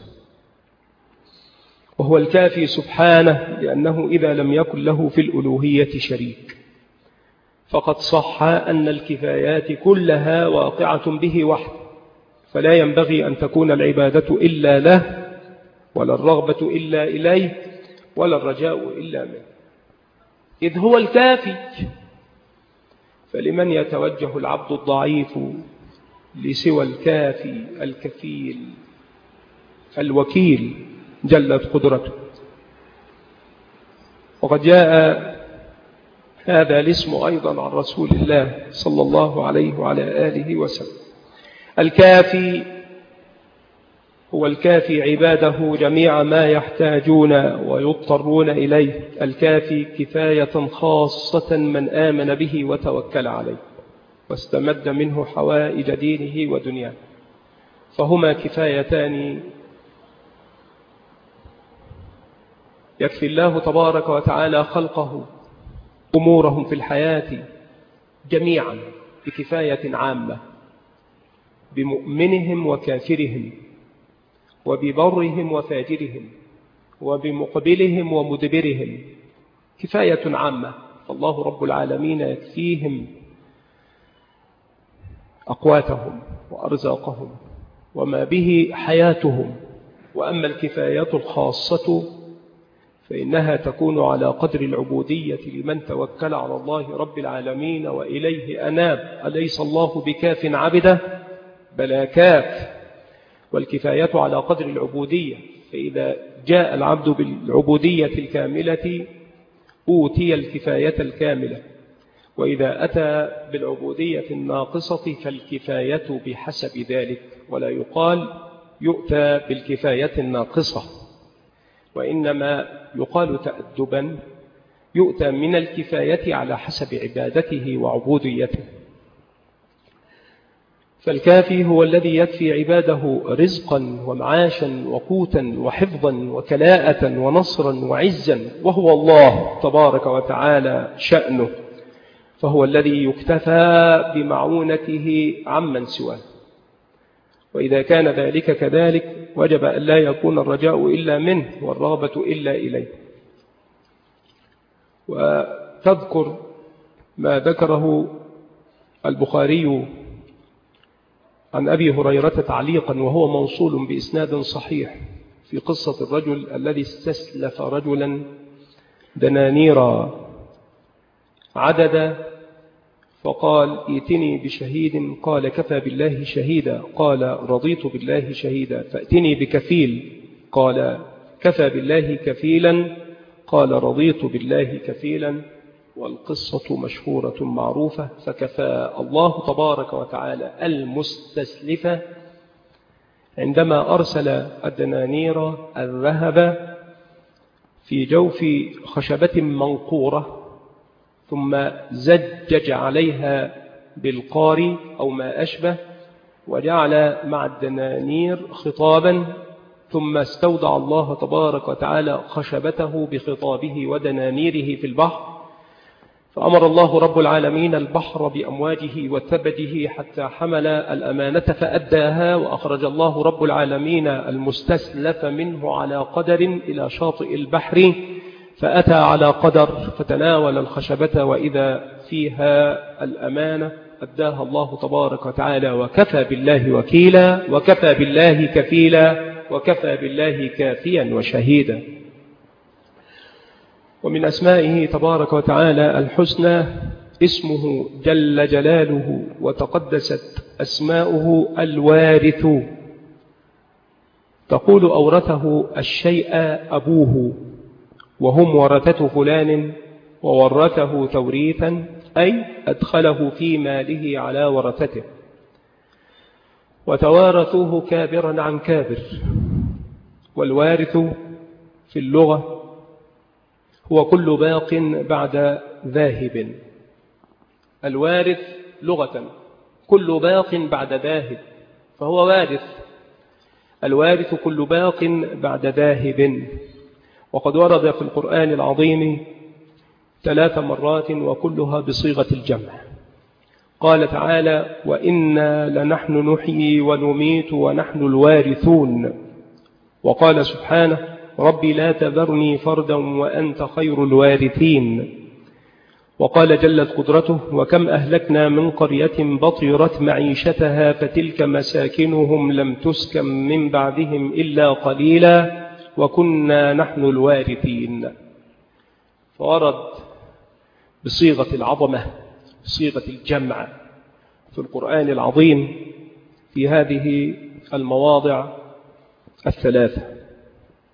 وهو الكافي سبحانه لأنه إذا لم يكن له في الألوهية شريك، فقد صح أن الكفايات كلها واقعة به وحده، فلا ينبغي أن تكون العبادة إلا له، ولا الرغبة إلا إليه، ولا الرجاء إلا منه، إذ هو الكافي. فلمن يتوجه العبد الضعيف لسوى الكافي الكفيل الوكيل جلت قدرته؟ وقد جاء هذا الاسم أيضا عن رسول الله صلى الله عليه وعلى آله وسلم. الكافي هو الكافي عباده جميع ما يحتاجون ويضطرون إليه، الكافي كفاية خاصة من آمن به وتوكل عليه واستمد منه حوائج دينه ودنياه، فهما كفايتان يكفي الله تبارك وتعالى خلقه أمورهم في الحياة جميعا بكفاية عامة، بمؤمنهم وكافرهم، وببرهم وفاجرهم، وبمقبلهم ومدبرهم، كفاية عامة. فالله رب العالمين يكفيهم أقواتهم وأرزاقهم وما به حياتهم. وأما الكفاية الخاصة فإنها تكون على قدر العبودية لمن توكل على الله رب العالمين وإليه أناب. أليس الله بكاف عبده؟ بلى كاف. والكفاية على قدر العبودية، فإذا جاء العبد بالعبودية الكاملة أوتي الكفاية الكاملة، وإذا أتى بالعبودية الناقصة فالكفاية بحسب ذلك، ولا يقال يؤتى بالكفاية الناقصة، وإنما يقال تأدبا يؤتى من الكفاية على حسب عبادته وعبوديته. فالكافي هو الذي يكفي عباده رزقا ومعاشا وقوتا وحفظا وكلاءة ونصرا وعزا، وهو الله تبارك وتعالى شأنه، فهو الذي يكتفى بمعونته عمن سواه. وإذا كان ذلك كذلك وجب أن لا يكون الرجاء إلا منه والرغبة إلا إليه. وتذكر ما ذكره البخاري عن أبي هريرة تعليقا وهو موصول بإسناد صحيح في قصة الرجل الذي استسلف رجلا دنانيرا عدد، فقال ائتني بشهيد، قال كفى بالله شهيدا، قال رضيت بالله شهيدا، فائتني بكفيل، قال كفى بالله كفيلا، قال رضيت بالله كفيلا. والقصة مشهورة معروفة. فكفى الله تبارك وتعالى المستسلف عندما أرسل الدنانير الذهب في جوف خشبة منقورة ثم زجج عليها بالقار أو ما أشبه، وجعل مع الدنانير خطابا، ثم استودع الله تبارك وتعالى خشبته بخطابه ودنانيره في البحر، فأمر الله رب العالمين البحر بأمواجه وثبده حتى حمل الأمانة فأداها، وأخرج الله رب العالمين المستسلف منه على قدر إلى شاطئ البحر، فأتى على قدر فتناول الخشبة وإذا فيها الأمانة أداها الله تبارك وتعالى. وكفى بالله وكيلا، وكفى بالله كفيلا، وكفى بالله كافيا وشهيدا. ومن أسمائه تبارك وتعالى الحسنى اسمه جل جلاله وتقدست أسماؤه الوارث. تقول أورثه الشيء أبوه، وهم ورثة فلان، وورثه توريثا أي أدخله في ماله على ورثته، وتوارثوه كابرا عن كابر. والوارث في اللغة هو كل باق بعد ذاهب. الوارث لغة كل باق بعد ذاهب، فهو وارث. الوارث كل باق بعد ذاهب. وقد ورد في القرآن العظيم ثلاث مرات وكلها بصيغة الجمع. قال تعالى وإنا لنحن نحيي ونميت ونحن الوارثون. وقال سبحانه ربي لا تذرني فردا وأنت خير الوارثين. وقال جلت قدرته وكم أهلكنا من قرية بطرت معيشتها فتلك مساكنهم لم تسكن من بعدهم إلا قليلا وكنا نحن الوارثين. فورد بصيغة العظمة، بصيغة الجمع في القرآن العظيم في هذه المواضع الثلاثة.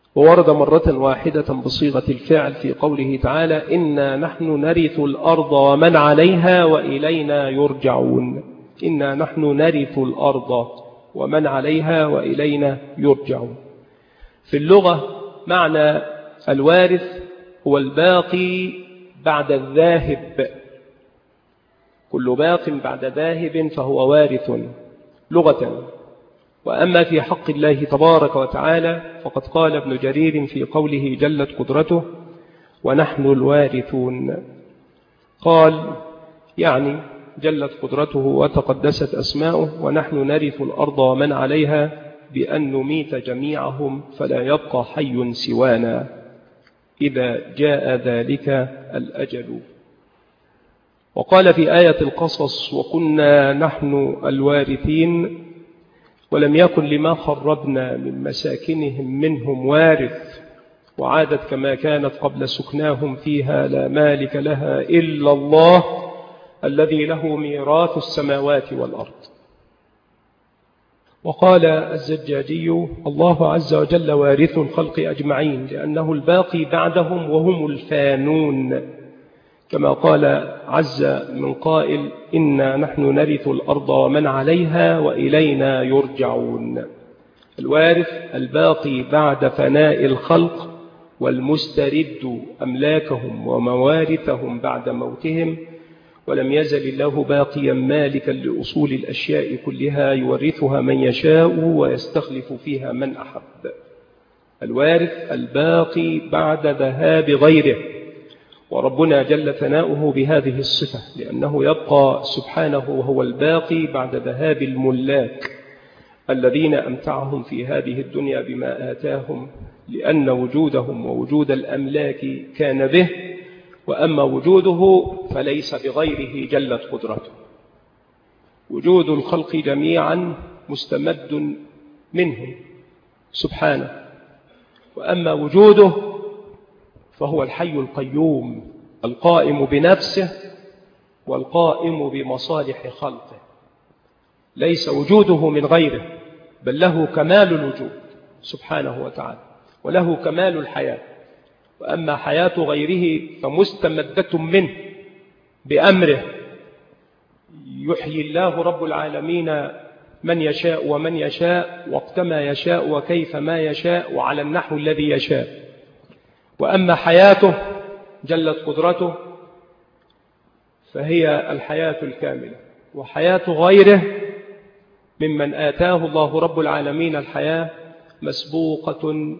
وورد مرة واحدة بصيغة الفعل في قوله تعالى إنا نحن نرث الأرض ومن عليها وإلينا يرجعون. إنا نحن نرث الأرض ومن عليها وإلينا يرجعون. في اللغة معنى الوارث هو الباقي بعد الذاهب، كل باق بعد ذاهب فهو وارث لغة. وأما في حق الله تبارك وتعالى فقد قال ابن جرير في قوله جلت قدرته ونحن الوارثون، قال يعني جلت قدرته وتقدست أسماؤه ونحن نرث الأرض ومن عليها بأن نميت جميعهم فلا يبقى حي سوانا إذا جاء ذلك الأجل. وقال في آية القصص وكنا نحن الوارثين ولم يكن لما خربنا من مساكنهم منهم وارث وعادت كما كانت قبل سكناهم فيها لا مالك لها إلا الله الذي له ميراث السماوات والأرض. وقال الزجاجي الله عز وجل وارث الخلق أجمعين لأنه الباقي بعدهم وهم الفانون، كما قال عز من قائل إنا نحن نرث الأرض ومن عليها وإلينا يرجعون. الوارث الباقي بعد فناء الخلق والمسترد أملاكهم وموارثهم بعد موتهم، ولم يزل الله باقيا مالكا لأصول الأشياء كلها يورثها من يشاء ويستخلف فيها من أحب. الوارث الباقي بعد ذهاب غيره، وربنا جل ثناؤه بهذه الصفة لأنه يبقى سبحانه وهو الباقي بعد ذهاب الملاك الذين أمتعهم في هذه الدنيا بما آتاهم، لأن وجودهم ووجود الأملاك كان به، وأما وجوده فليس بغيره جلت قدرته. وجود الخلق جميعا مستمد منه سبحانه، وأما وجوده فهو الحي القيوم القائم بنفسه والقائم بمصالح خلقه، ليس وجوده من غيره بل له كمال الوجود سبحانه وتعالى وله كمال الحياة. وأما حياة غيره فمستمدة منه بأمره، يحيي الله رب العالمين من يشاء ومن يشاء وقتما يشاء وكيف ما يشاء وعلى النحو الذي يشاء. وأما حياته جلت قدرته فهي الحياة الكاملة، وحياة غيره ممن آتاه الله رب العالمين الحياة مسبوقة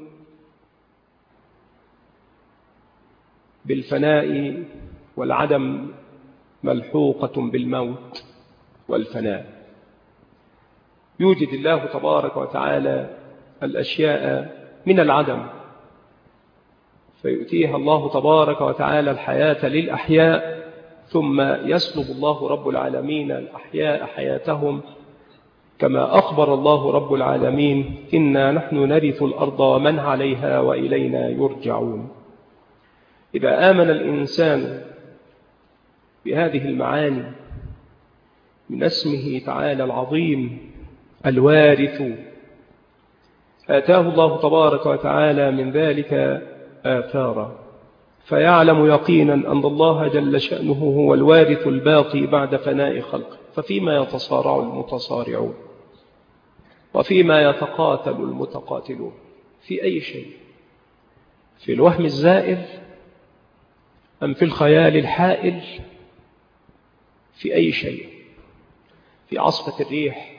بالفناء والعدم ملحوقة بالموت والفناء. يوجد الله تبارك وتعالى الأشياء من العدم فيؤتيها الله تبارك وتعالى الحياة للأحياء، ثم يسلب الله رب العالمين الأحياء حياتهم، كما أخبر الله رب العالمين إنا نحن نرث الأرض ومن عليها وإلينا يرجعون. إذا آمن الإنسان بهذه المعاني من اسمه تعالى العظيم الوارث، آتاه الله تبارك وتعالى من ذلك آثارا، فيعلم يقينا أن الله جل شأنه هو الوارث الباقي بعد فناء خلقه. ففيما يتصارع المتصارعون وفيما يتقاتل المتقاتلون؟ في أي شيء؟ في الوهم الزائل أم في الخيال الحائل؟ في أي شيء؟ في عصفة الريح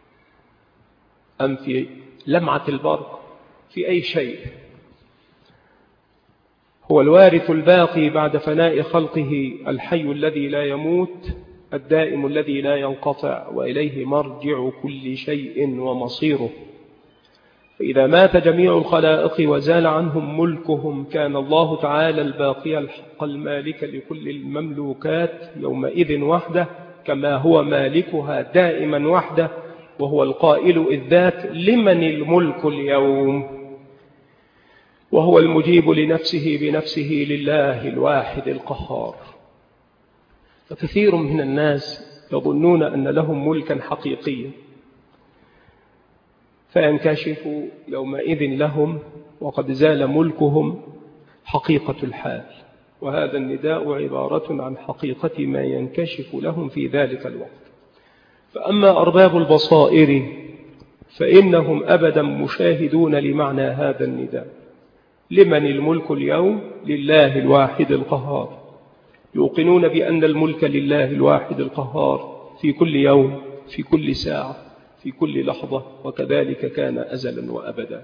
أم في لمعة البرق؟ في أي شيء؟ هو الوارث الباقي بعد فناء خلقه، الحي الذي لا يموت، الدائم الذي لا ينقطع، وإليه مرجع كل شيء ومصيره. فإذا مات جميع الخلائق وزال عنهم ملكهم كان الله تعالى الباقي الحق المالك لكل المملوكات يومئذ وحده، كما هو مالكها دائما وحده، وهو القائل إذ ذاك لمن الملك اليوم، وهو المجيب لنفسه بنفسه لله الواحد القهار. فكثير من الناس يظنون أن لهم ملكا حقيقيا، فينكشف يومئذ لهم وقد زال ملكهم حقيقة الحال. وهذا النداء عبارة عن حقيقة ما ينكشف لهم في ذلك الوقت. فأما أرباب البصائر فإنهم أبدا مشاهدون لمعنى هذا النداء. لمن الملك اليوم؟ لله الواحد القهار. يوقنون بأن الملك لله الواحد القهار في كل يوم، في كل ساعة، في كل لحظة، وكذلك كان أزلا وأبدا.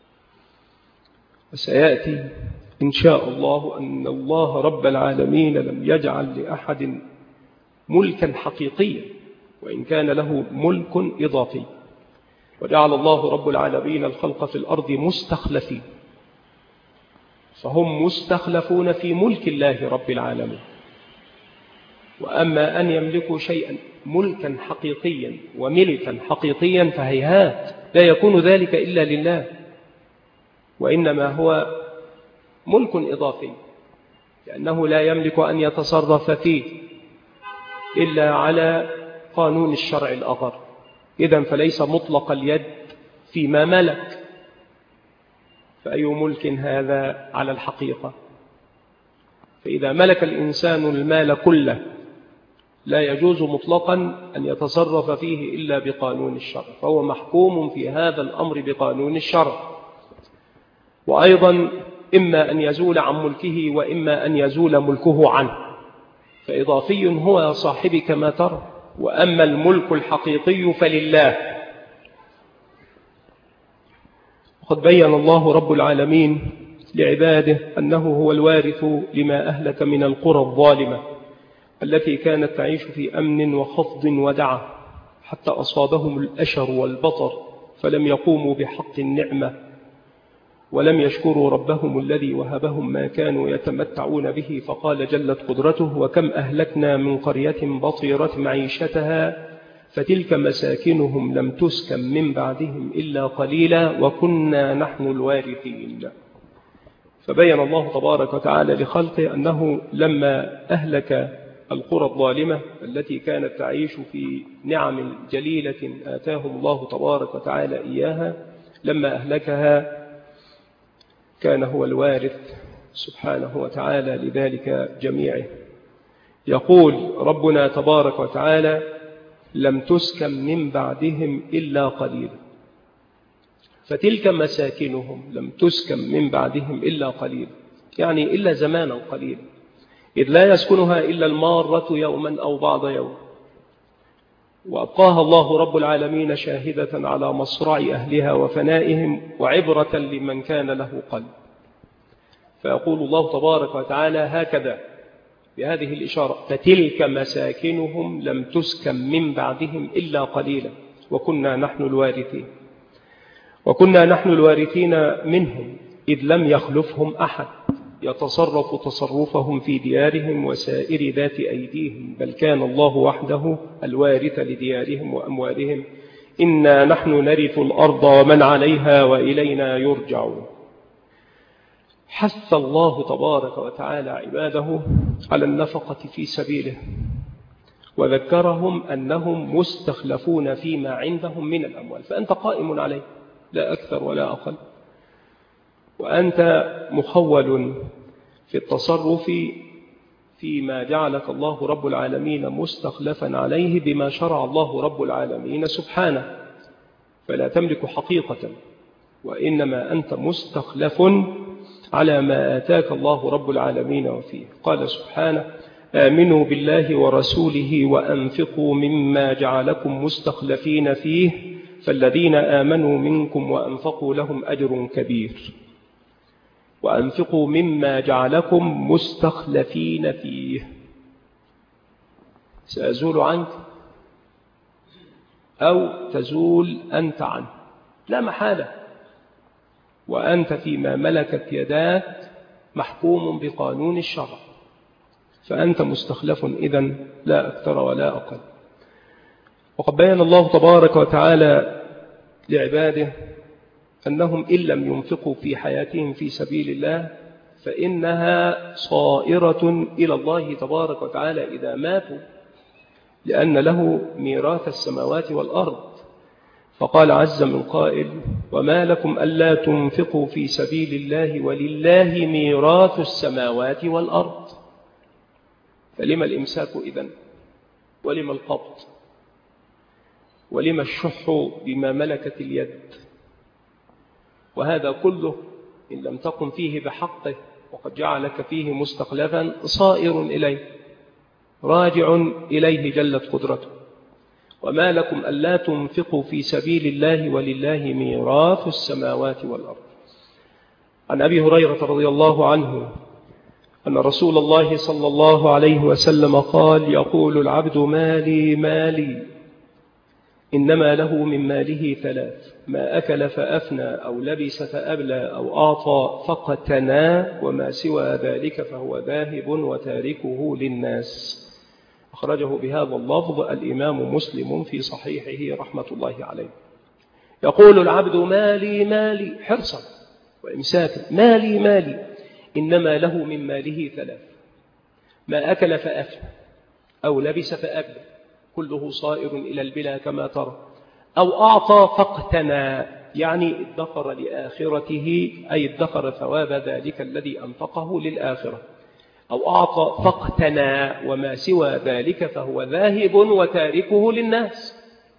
وسيأتي إن شاء الله أن الله رب العالمين لم يجعل لأحد ملكا حقيقيا، وإن كان له ملك إضافي. وجعل الله رب العالمين الخلق في الأرض مستخلفين، فهم مستخلفون في ملك الله رب العالمين. وأما أن يملكوا شيئا ملكا حقيقيا وملكا حقيقيا فهيهات، لا يكون ذلك إلا لله، وإنما هو ملك إضافي، لأنه لا يملك أن يتصرف فيه إلا على قانون الشرع الأغر. إذن فليس مطلق اليد فيما ملك، فأي ملك هذا على الحقيقة؟ فإذا ملك الإنسان المال كله لا يجوز مطلقا أن يتصرف فيه إلا بقانون الشرع، فهو محكوم في هذا الأمر بقانون الشرع. وأيضا إما أن يزول عن ملكه وإما أن يزول ملكه عنه، فإضافي هو يا صاحبي كما ترى، وأما الملك الحقيقي فلله. وقد بين الله رب العالمين لعباده أنه هو الوارث لما أهلك من القرى الظالمة التي كانت تعيش في أمن وخفض ودعة، حتى أصابهم الأشر والبطر فلم يقوموا بحق النعمة ولم يشكروا ربهم الذي وهبهم ما كانوا يتمتعون به. فقال جلت قدرته: وكم أهلكنا من قرية بطيرت معيشتها فتلك مساكنهم لم تسكن من بعدهم إلا قليلا وكنا نحن الوارثين. فبين الله تبارك وتعالى لخلقه أنه لما أهلك القرى الظالمة التي كانت تعيش في نعم جليلة آتاهم الله تبارك وتعالى إياها، لما أهلكها كان هو الوارث سبحانه وتعالى لذلك جميعه. يقول ربنا تبارك وتعالى: لم تسكن من بعدهم إلا قليلا. فتلك مساكنهم لم تسكن من بعدهم إلا قليلا، يعني إلا زمانا قليلا، إذ لا يسكنها إلا المارة يوما أو بعض يوم. وأبقاها الله رب العالمين شاهدة على مصرع أهلها وفنائهم وعبرة لمن كان له قلب. فيقول الله تبارك وتعالى هكذا بهذه الإشارة: فتلك مساكنهم لم تسكن من بعدهم إلا قليلا وكنا نحن الوارثين. وكنا نحن الوارثين منهم إذ لم يخلفهم أحد يتصرف تصرفهم في ديارهم وسائر ذات أيديهم، بل كان الله وحده الوارث لديارهم وأموالهم. إنا نحن نرث الأرض ومن عليها وإلينا يرجعون. حث الله تبارك وتعالى عباده على النفقة في سبيله، وذكرهم أنهم مستخلفون فيما عندهم من الأموال، فأنت قائم عليه لا أكثر ولا أقل، وأنت مخول في التصرف فيما جعلك الله رب العالمين مستخلفا عليه بما شرع الله رب العالمين سبحانه، فلا تملك حقيقة، وإنما أنت مستخلف على ما آتاك الله رب العالمين وفيه. قال سبحانه: آمنوا بالله ورسوله وأنفقوا مما جعلكم مستخلفين فيه فالذين آمنوا منكم وأنفقوا لهم أجر كبير. وأنفقوا مما جعلكم مستخلفين فيه، سأزول عنك أو تزول أنت عنه لا محالة، وأنت فيما ملكت يداك محكوم بقانون الشرع، فأنت مستخلف إذن لا أكثر ولا أقل. وقد بين الله تبارك وتعالى لعباده أنهم إن لم ينفقوا في حياتهم في سبيل الله فإنها صائرة إلى الله تبارك وتعالى إذا ماتوا، لأن له ميراث السماوات والأرض، فقال عز من قائل: وما لكم ألا تنفقوا في سبيل الله ولله ميراث السماوات والأرض. فلما الإمساك إذن؟ ولما القبض؟ ولما الشح بما ملكت اليد؟ وهذا كله إن لم تقم فيه بحقه وقد جعلك فيه مستخلفا صائر إليه راجع إليه جلت قدرته. وما لكم ألا تنفقوا في سبيل الله ولله ميراث السماوات والأرض. عن أبي هريرة رضي الله عنه أن رسول الله صلى الله عليه وسلم قال: يقول العبد مالي مالي، إنما له من ماله ثلاث: ما أكل فأفنى، أو لبس فأبلى، أو أعطى فاقتنى، وما سوى ذلك فهو ذاهب وتاركه للناس. أخرجه بهذا اللفظ الإمام مسلم في صحيحه رحمة الله عليه. يقول العبد مالي مالي حرصا وإمساكا، مالي مالي، إنما له من ماله ثلاث: ما أكل فأفنى، أو لبس فأبلى، كله صائر إلى البلا كما ترى، أو أعطى فاقتنى، يعني ادخر لآخرته، أي ادخر ثواب ذلك الذي أنفقه للآخرة، أو أعطى فاقتنى، وما سوى ذلك فهو ذاهب وتاركه للناس.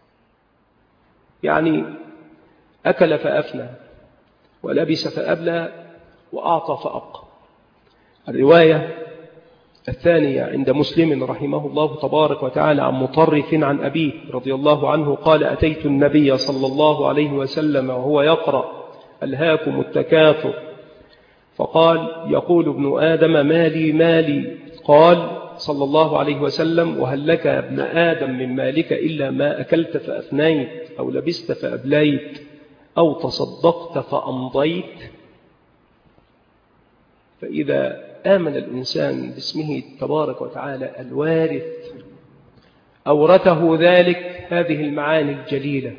يعني أكل فأفنى، ولبس فأبلى، وأعطى فأبقى. الرواية الثانية عند مسلم رحمه الله تبارك وتعالى عن مطرف عن أبيه رضي الله عنه قال: أتيت النبي صلى الله عليه وسلم وهو يقرأ: ألهاكم التكاثر، فقال: يقول ابن آدم مالي مالي. قال صلى الله عليه وسلم: وهل لك يا ابن آدم من مالك إلا ما أكلت فأفنيت، أو لبست فأبليت، أو تصدقت فأمضيت؟ فإذا آمن الإنسان باسمه تبارك وتعالى الوارث أورثه ذلك هذه المعاني الجليلة.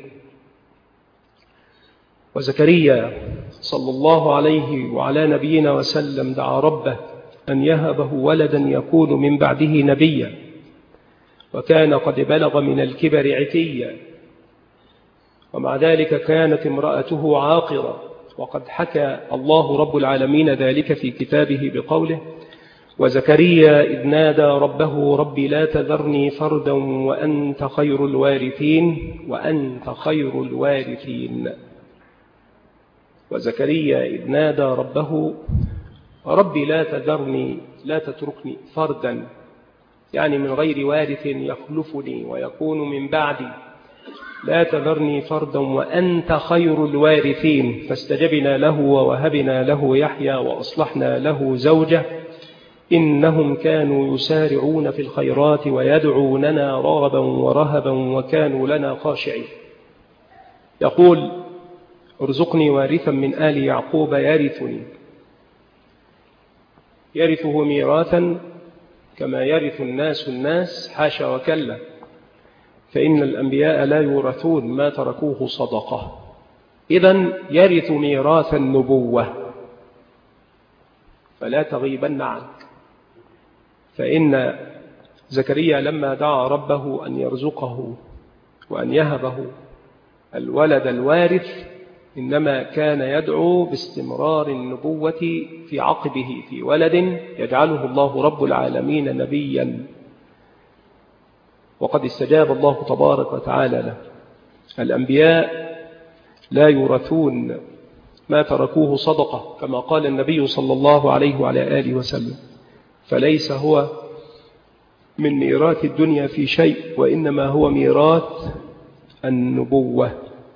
وزكريا صلى الله عليه وعلى نبينا وسلم دعا ربه أن يهبه ولدا يكون من بعده نبيا، وكان قد بلغ من الكبر عتيا، ومع ذلك كانت امرأته عاقرة، وقد حكى الله رب العالمين ذلك في كتابه بقوله: وزكريا إذ نادى ربه رب لا تذرني فردا وأنت خير الوارثين، وأنت خير الوارثين. وزكريا إذ نادى ربه ربي لا تذرني، لا تتركني فردا، يعني من غير وارث يخلفني ويكون من بعدي، لا تذرني فردا وأنت خير الوارثين. فاستجبنا له ووهبنا له يحيى وأصلحنا له زوجه، إنهم كانوا يسارعون في الخيرات ويدعوننا رغبا ورهبا وكانوا لنا خاشعين. يقول: ارزقني وارثا من آل يعقوب يرثني، يرثه ميراثا كما يرث الناس الناس، حاشا وكلا، فإن الأنبياء لا يورثون ما تركوه صدقة. إذن يرث ميراث النبوة، فلا تغيبن عنك. فإن زكريا لما دعا ربه أن يرزقه وأن يهبه الولد الوارث، إنما كان يدعو باستمرار النبوة في عقبه في ولد يجعله الله رب العالمين نبيا، وقد استجاب الله تبارك وتعالى له. الأنبياء لا يورثون ما تركوه صدقة، كما قال النبي صلى الله عليه وعلى آله وسلم، فليس هو من ميراث الدنيا في شيء، وإنما هو ميراث النبوة.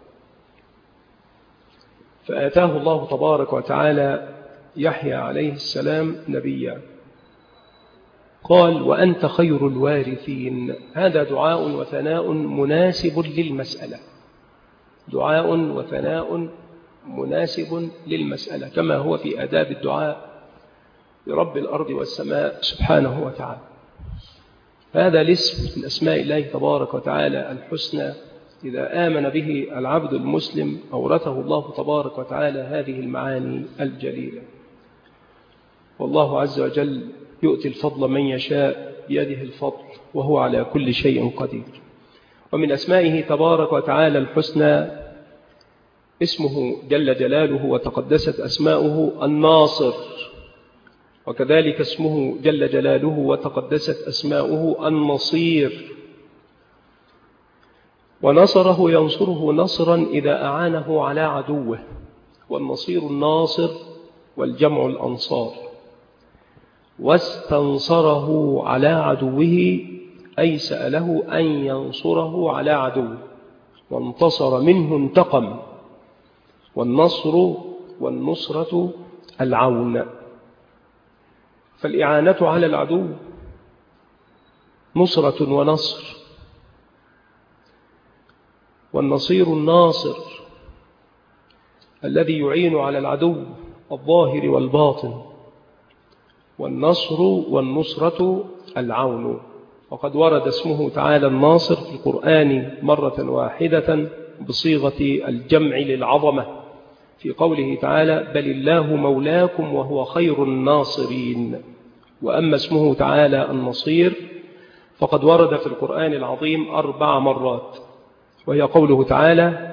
فآتاه الله تبارك وتعالى يحيى عليه السلام نبيا. قال: وأنت خير الوارثين. هذا دعاء وثناء مناسب للمسألة، دعاء وثناء مناسب للمسألة، كما هو في آداب الدعاء لرب الأرض والسماء سبحانه وتعالى. هذا الاسم من أسماء الله تبارك وتعالى الحسنى، إذا آمن به العبد المسلم أورثه الله تبارك وتعالى هذه المعاني الجليلة. والله عز وجل يؤتي الفضل من يشاء بيده الفضل، وهو على كل شيء قدير. ومن أسمائه تبارك وتعالى الحسنى اسمه جل جلاله وتقدست أسماؤه الناصر، وكذلك اسمه جل جلاله وتقدست أسماؤه النصير. ونصره ينصره نصرا إذا أعانه على عدوه، والنصير الناصر والجمع الأنصار. واستنصره على عدوه أي سأله أن ينصره على عدوه، وانتصر منه انتقم. والنصر والنصرة العون، فالإعانة على العدو نصرة ونصر. والنصير الناصر الذي يعين على العدو الظاهر والباطن. والنصر والنصرة العون. وقد ورد اسمه تعالى الناصر في القرآن مرة واحدة بصيغة الجمع للعظمة في قوله تعالى: بل الله مولاكم وهو خير الناصرين. وأما اسمه تعالى النصير فقد ورد في القرآن العظيم أربع مرات، وهي قوله تعالى: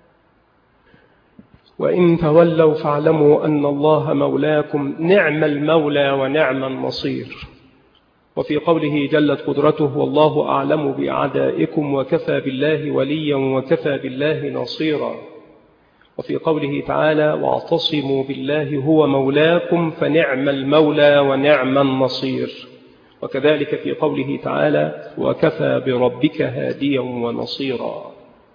وإن تولوا فاعلموا أن الله مولاكم نعم المولى ونعم النصير. وفي قوله جلت قدرته: والله أعلم بأعدائكم وكفى بالله وليا وكفى بالله نصيرا. وفي قوله تعالى: واعتصموا بالله هو مولاكم فنعم المولى ونعم النصير. وكذلك في قوله تعالى: وكفى بربك هاديا ونصيرا.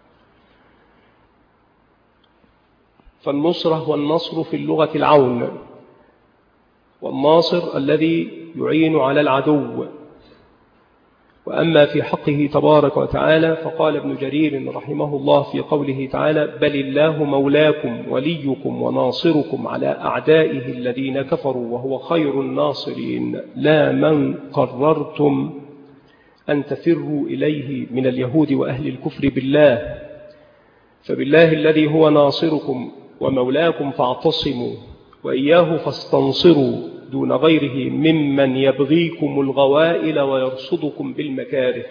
فالنصرة والنصر في اللغة العون، والناصر الذي يعين على العدو. وأما في حقه تبارك وتعالى فقال ابن جرير رحمه الله في قوله تعالى: بل الله مولاكم وليكم وناصركم على أعدائه الذين كفروا وهو خير الناصرين، لا من قررتم أن تفروا إليه من اليهود وأهل الكفر بالله، فبالله الذي هو ناصركم ومولاكم فاعتصموا، وإياه فاستنصروا دون غيره ممن يبغيكم الغوائل ويرصدكم بالمكاره.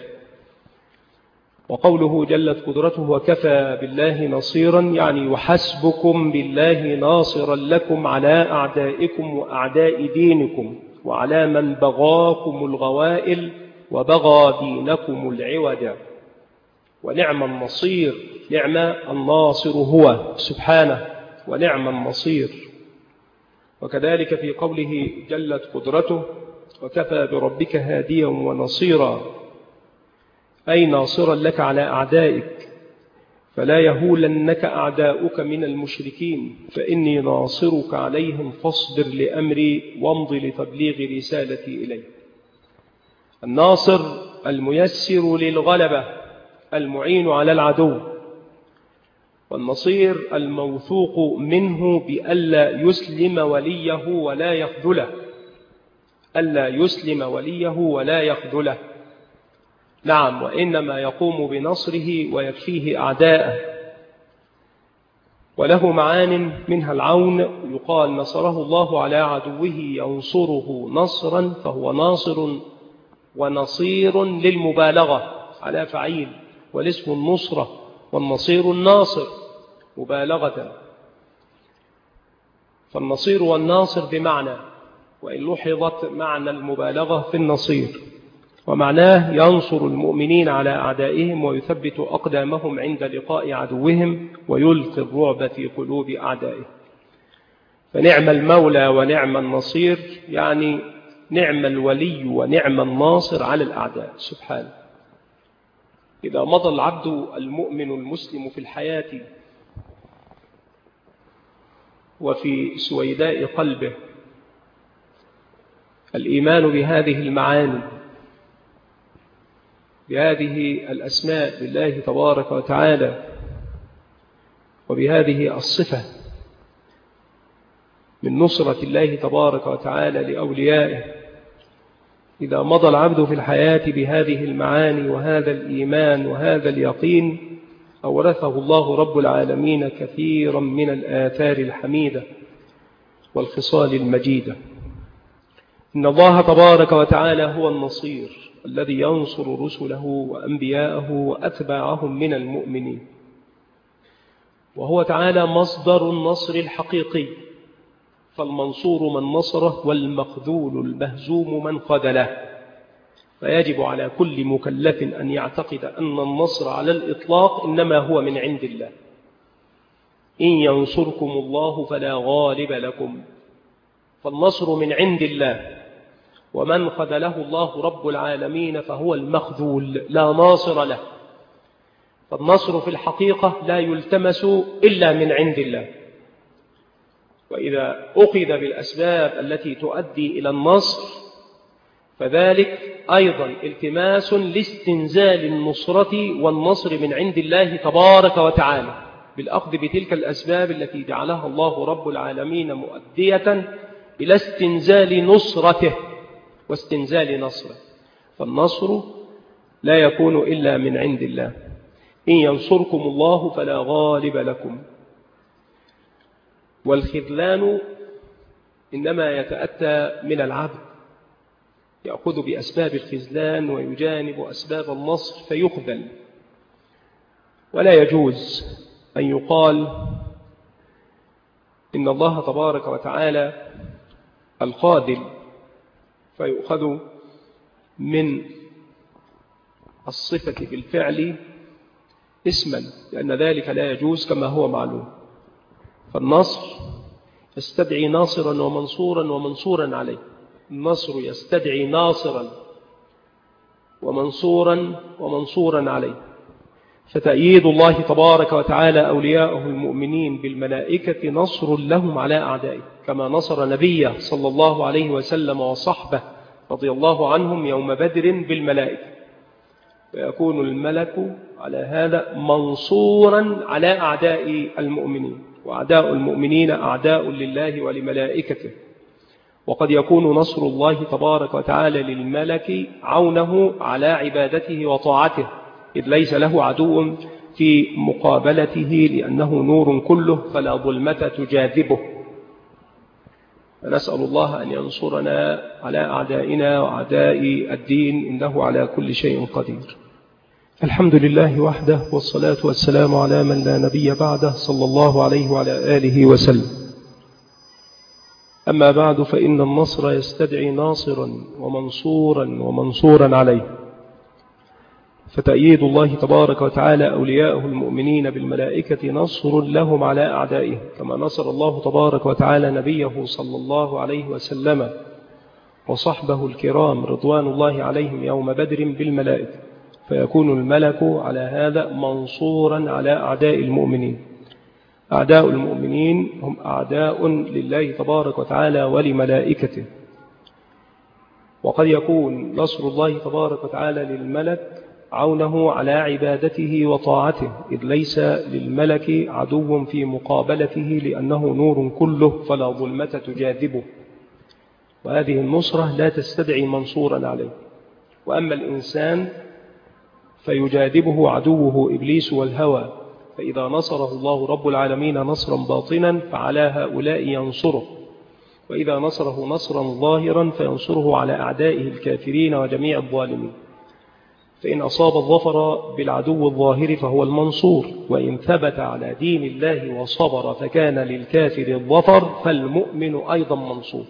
وقوله جلت قدرته وكفى بالله نصيرا يعني وحسبكم بالله ناصرا لكم على أعدائكم وأعداء دينكم وعلى من بغاكم الغوائل وبغى دينكم العوج. ونعم النصير، نعم الناصر هو سبحانه، ونعم النصير. وكذلك في قوله جلت قدرته وكفى بربك هاديا ونصيرا، أي ناصرا لك على أعدائك، فلا يهولنك أعداؤك من المشركين فإني ناصرك عليهم فاصبر لأمري وامض لتبليغ رسالتي إليك. الناصر الميسر للغلبة المعين على العدو، والنصير الموثوق منه بألا يسلم وليه ولا يخذله، ألا يسلم وليه ولا يخذله. نعم، وإنما يقوم بنصره ويكفيه أعداءه. وله معان منها العون، يقال نصره الله على عدوه ينصره نصرا، فهو ناصر ونصير للمبالغة على فعيل، والاسم النصرة والنصير الناصر مبالغة. فالنصير والناصر بمعنى، وإن لحظت معنى المبالغة في النصير، ومعناه ينصر المؤمنين على أعدائهم ويثبت أقدامهم عند لقاء عدوهم ويلقي الرعب في قلوب أعدائهم. فنعم المولى ونعم النصير يعني نعم الولي ونعم الناصر على الأعداء سبحانه. إذا مضى العبد المؤمن المسلم في الحياة وفي سويداء قلبه الإيمان بهذه المعاني، بهذه الأسماء لله تبارك وتعالى، وبهذه الصفة من نصرة الله تبارك وتعالى لأوليائه، إذا مضى العبد في الحياة بهذه المعاني وهذا الإيمان وهذا اليقين، أورثه الله رب العالمين كثيرا من الآثار الحميدة والخصال المجيدة. إن الله تبارك وتعالى هو النصير الذي ينصر رسله وأنبياءه وأتباعهم من المؤمنين، وهو تعالى مصدر النصر الحقيقي، فالمنصور من نصره والمخذول المهزوم من خذله. فيجب على كل مكلف أن يعتقد أن النصر على الإطلاق إنما هو من عند الله. إن ينصركم الله فلا غالب لكم، فالنصر من عند الله، ومن خذله الله رب العالمين فهو المخذول لا ناصر له. فالنصر في الحقيقة لا يلتمس إلا من عند الله. وإذا أخذ بالأسباب التي تؤدي إلى النصر فذلك أيضا التماس لاستنزال النصرة والنصر من عند الله تبارك وتعالى، بالأخذ بتلك الأسباب التي جعلها الله رب العالمين مؤدية إلى استنزال نصرته واستنزال نصره. فالنصر لا يكون إلا من عند الله. إن ينصركم الله فلا غالب لكم. والخذلان إنما يتأتى من العبد، يأخذ بأسباب الخذلان ويجانب أسباب النصر فيخذل. ولا يجوز أن يقال إن الله تبارك وتعالى الخاذل فيؤخذ من الصفة بالفعل اسما، لأن ذلك لا يجوز كما هو معلوم. فالنصر يستدعي ناصرا ومنصورا ومنصورا عليه. النصر يستدعي ناصرا ومنصورا ومنصورا عليه. فتأييد الله تبارك وتعالى أولياءه المؤمنين بالملائكة نصر لهم على أعدائه، كما نصر نبيه صلى الله عليه وسلم وصحبه رضي الله عنهم يوم بدر بالملائكة. فيكون الملك على هذا منصورا على أعداء المؤمنين، وأعداء المؤمنين أعداء لله ولملائكته. وقد يكون نصر الله تبارك وتعالى للملك عونه على عبادته وطاعته، إذ ليس له عدو في مقابلته لأنه نور كله فلا ظلمة تجاذبه. فنسأل الله أن ينصرنا على أعدائنا وأعداء الدين، إنه على كل شيء قدير. الحمد لله وحده، والصلاة والسلام على من لا نبي بعده صلى الله عليه وعلى آله وسلم. أما بعد، فإن النصر يستدعي ناصرا ومنصورا ومنصورا عليه. فتأييد الله تبارك وتعالى أولياءه المؤمنين بالملائكة نصر لهم على أعدائهم، كما نصر الله تبارك وتعالى نبيه صلى الله عليه وسلم وصحبه الكرام رضوان الله عليهم يوم بدر بالملائكة. فيكون الملك على هذا منصورا على أعداء المؤمنين. أعداء المؤمنين هم أعداء لله تبارك وتعالى ولملائكته. وقد يكون نصر الله تبارك وتعالى للملك عونه على عبادته وطاعته، إذ ليس للملك عدو في مقابلته لأنه نور كله فلا ظلمة تجاذبه. وهذه النصرة لا تستدعي منصورا عليه. وأما الإنسان فيجاذبه عدوه إبليس والهوى، فإذا نصره الله رب العالمين نصرا باطنا فعلى هؤلاء ينصره، وإذا نصره نصرا ظاهرا فينصره على أعدائه الكافرين وجميع الظالمين. فإن أصاب الظفر بالعدو الظاهر فهو المنصور، وإن ثبت على دين الله وصبر فكان للكافر الظفر فالمؤمن أيضا منصور،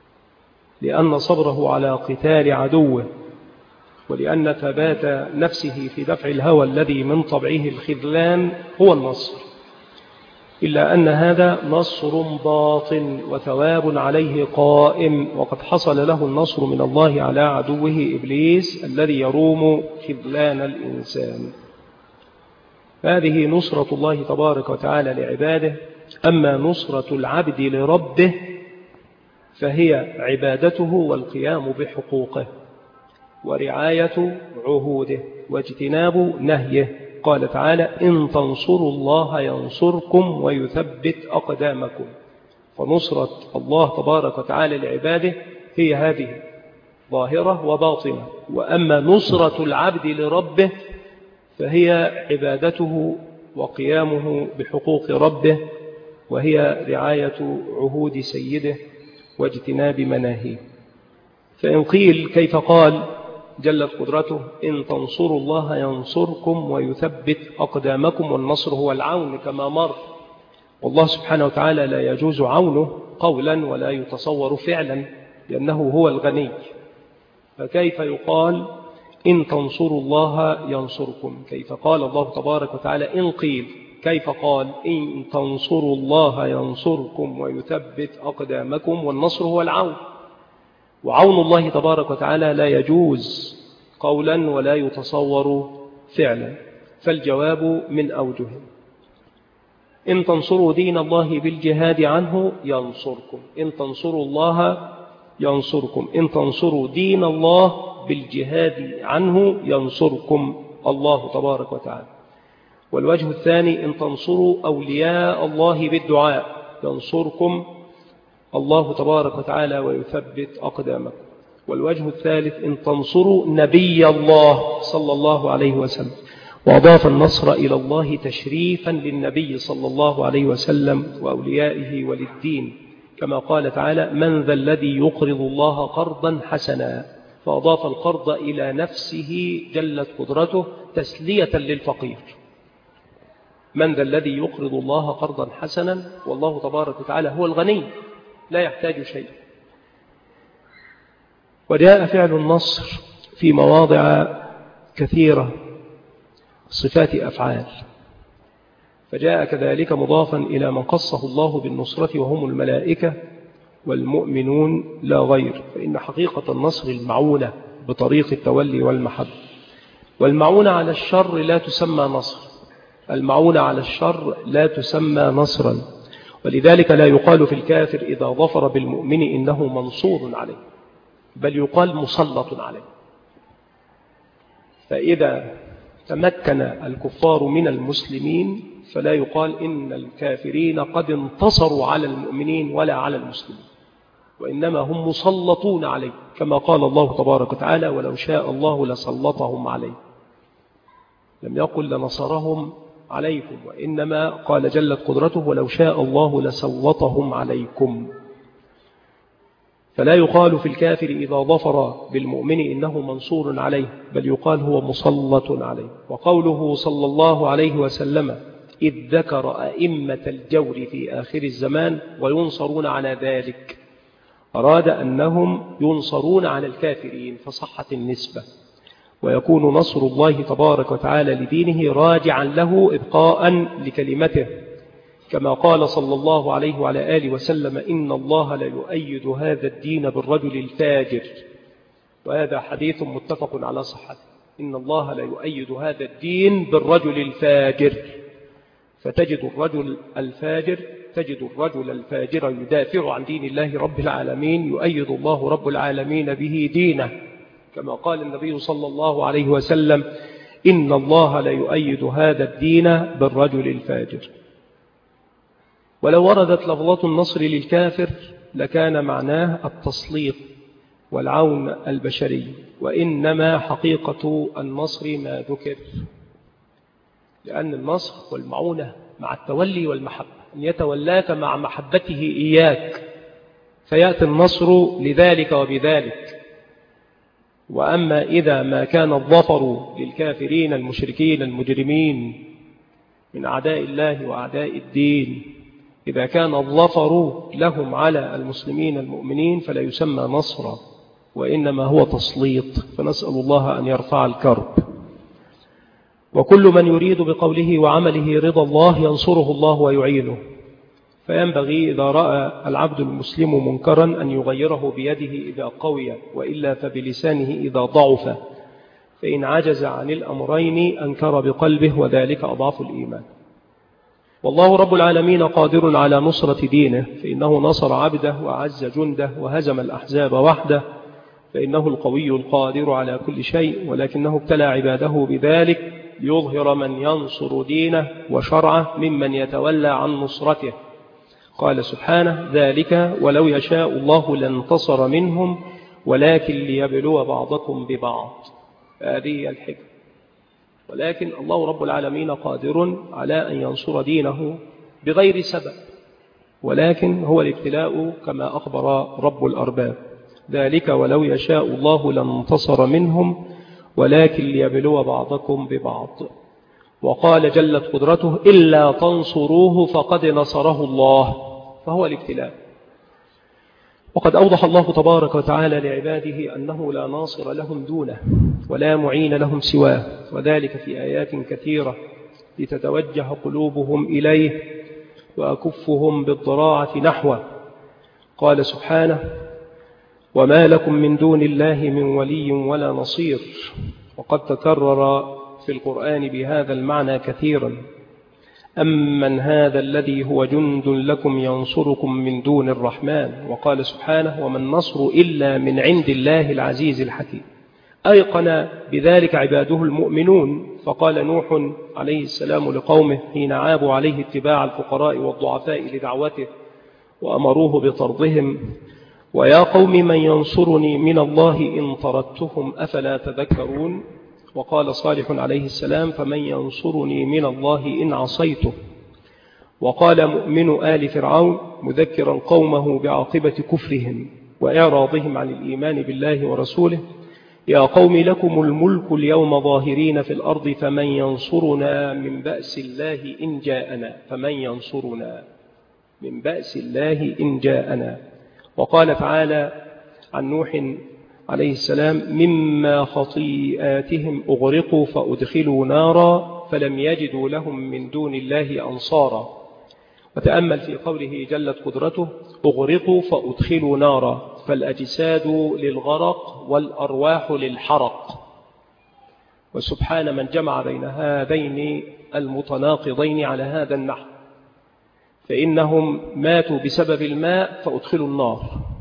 لأن صبره على قتال عدوه ولأن ثبات نفسه في دفع الهوى الذي من طبعه الخذلان هو النصر. إلا أن هذا نصر باطن وثواب عليه قائم، وقد حصل له النصر من الله على عدوه إبليس الذي يروم خذلان الإنسان. هذه نصرة الله تبارك وتعالى لعباده. أما نصرة العبد لربه فهي عبادته والقيام بحقوقه ورعاية عهوده واجتناب نهيه. قال تعالى: إن تنصروا الله ينصركم ويثبت أقدامكم. فنصرة الله تبارك وتعالى لعباده هي هذه ظاهرة وباطنة. وأما نصرة العبد لربه فهي عبادته وقيامه بحقوق ربه، وهي رعاية عهود سيده واجتناب مناهيه. فإن قيل كيف قال جلت قدرته إن تنصروا الله ينصركم ويثبت أقدامكم، والنصر هو العون كما مر. والله سبحانه وتعالى لا يجوز عونه قولا ولا يتصور فعلا، لأنه هو الغني. فكيف يقال إن تنصروا الله ينصركم؟ كيف قال الله تبارك وتعالى إن قيل؟ كيف قال إن تنصروا الله ينصركم ويثبت أقدامكم، والنصر هو العون، وعون الله تبارك وتعالى لا يجوز قولا ولا يتصور فعلا. فالجواب من أوجه: إن تنصروا دين الله بالجهاد عنه ينصركم، إن تنصروا الله ينصركم، إن تنصروا دين الله بالجهاد عنه ينصركم الله تبارك وتعالى. والوجه الثاني: إن تنصروا أولياء الله بالدعاء ينصركم الله تبارك وتعالى ويثبت أقدامكم. والوجه الثالث: إن تنصروا نبي الله صلى الله عليه وسلم، وأضاف النصر إلى الله تشريفا للنبي صلى الله عليه وسلم وأوليائه وللدين، كما قال تعالى: من ذا الذي يقرض الله قرضا حسنا، فأضاف القرض إلى نفسه جلت قدرته تسلية للفقير. من ذا الذي يقرض الله قرضا حسنا، والله تبارك وتعالى هو الغني لا يحتاج شيء. وجاء فعل النصر في مواضع كثيرة صفات أفعال، فجاء كذلك مضافا إلى من قصه الله بالنصرة وهم الملائكة والمؤمنون لا غير. فإن حقيقة النصر المعونة بطريق التولي والمحبة، والمعونة على الشر لا تسمى نصر، المعونة على الشر لا تسمى نصرا. ولذلك لا يقال في الكافر إذا ظفر بالمؤمن إنه منصور عليه، بل يقال مسلط عليه. فإذا تمكن الكفار من المسلمين فلا يقال إن الكافرين قد انتصروا على المؤمنين ولا على المسلمين، وإنما هم مسلطون عليه، كما قال الله تبارك وتعالى: ولو شاء الله لسلطهم عليه. لم يقل لنصرهم عليكم، وإنما قال جلت قدرته: ولو شاء الله لسلطهم عليكم. فلا يقال في الكافر إذا ظفر بالمؤمن إنه منصور عليه، بل يقال هو مسلط عليه. وقوله صلى الله عليه وسلم: إذ ذكر أئمة الجور في آخر الزمان وينصرون على ذلك، أراد أنهم ينصرون على الكافرين فصحت النسبة، ويكون نصر الله تبارك وتعالى لدينه راجعا له إبقاء لكلمته، كما قال صلى الله عليه وعلى آله وسلم: إن الله لا يؤيد هذا الدين بالرجل الفاجر. وهذا حديث متفق على صحته، إن الله لا يؤيد هذا الدين بالرجل الفاجر. فتجد الرجل الفاجر تجد الرجل الفاجر يدافع عن دين الله رب العالمين، يؤيد الله رب العالمين به دينه، كما قال النبي صلى الله عليه وسلم: إن الله لا يؤيد هذا الدين بالرجل الفاجر. ولو وردت لفظة النصر للكافر لكان معناه التسليط والعون البشري، وإنما حقيقة النصر ما ذكر، لأن النصر والمعونة مع التولي والمحبة، أن يتولاك مع محبته إياك فيأتي النصر لذلك وبذلك. وأما إذا ما كان الظفر للكافرين المشركين المجرمين من أعداء الله وأعداء الدين، إذا كان الظفر لهم على المسلمين المؤمنين فلا يسمى نصرا، وإنما هو تسليط. فنسأل الله أن يرفع الكرب. وكل من يريد بقوله وعمله رضا الله ينصره الله ويعينه. فينبغي إذا رأى العبد المسلم منكرا أن يغيره بيده إذا قوي، وإلا فبلسانه إذا ضعف، فإن عجز عن الأمرين أنكر بقلبه، وذلك أضعف الإيمان. والله رب العالمين قادر على نصرة دينه، فإنه نصر عبده وعز جنده وهزم الأحزاب وحده، فإنه القوي القادر على كل شيء، ولكنه ابتلى عباده بذلك ليظهر من ينصر دينه وشرعه ممن يتولى عن نصرته. قال سبحانه: ذلك ولو يشاء الله لانتصر منهم ولكن ليبلو بعضكم ببعض. هذه الحكمة. ولكن الله رب العالمين قادر على أن ينصر دينه بغير سبب، ولكن هو الابتلاء كما أخبر رب الأرباب. ذلك ولو يشاء الله لانتصر منهم ولكن ليبلو بعضكم ببعض. وقال جلت قدرته إلا تنصروه فقد نصره الله، فهو الابتلاء. وقد أوضح الله تبارك وتعالى لعباده أنه لا ناصر لهم دونه ولا معين لهم سواه، وذلك في آيات كثيرة لتتوجه قلوبهم إليه وأكفهم بالضراعة نحوه. قال سبحانه: وما لكم من دون الله من ولي ولا نصير. وقد تكرر في القرآن بهذا المعنى كثيرا: أمن هذا الذي هو جند لكم ينصركم من دون الرحمن. وقال سبحانه: وما النصر إلا من عند الله العزيز الحكيم. أيقن بذلك عباده المؤمنون، فقال نوح عليه السلام لقومه حين عابوا عليه اتباع الفقراء والضعفاء لدعوته وأمروه بطردهم: ويا قوم من ينصرني من الله إن طردتهم أفلا تذكرون. وقال صالح عليه السلام: فمن ينصرني من الله إن عصيته. وقال مؤمن آل فرعون مذكرا قومه بعاقبة كفرهم وإعراضهم عن الإيمان بالله ورسوله: يا قوم لكم الملك اليوم ظاهرين في الأرض فمن ينصرنا من بأس الله إن جاءنا. فمن ينصرنا من بأس الله إن جاءنا. وقال تعالى عن نوح عليه السلام: مما خطيئاتهم أغرقوا فأدخلوا نارا فلم يجدوا لهم من دون الله أنصارا. وتأمل في قوله جلت قدرته: أغرقوا فأدخلوا نارا، فالأجساد للغرق والأرواح للحرق. وسبحان من جمع بين هذين المتناقضين على هذا النحو، فإنهم ماتوا بسبب الماء فأدخلوا النار،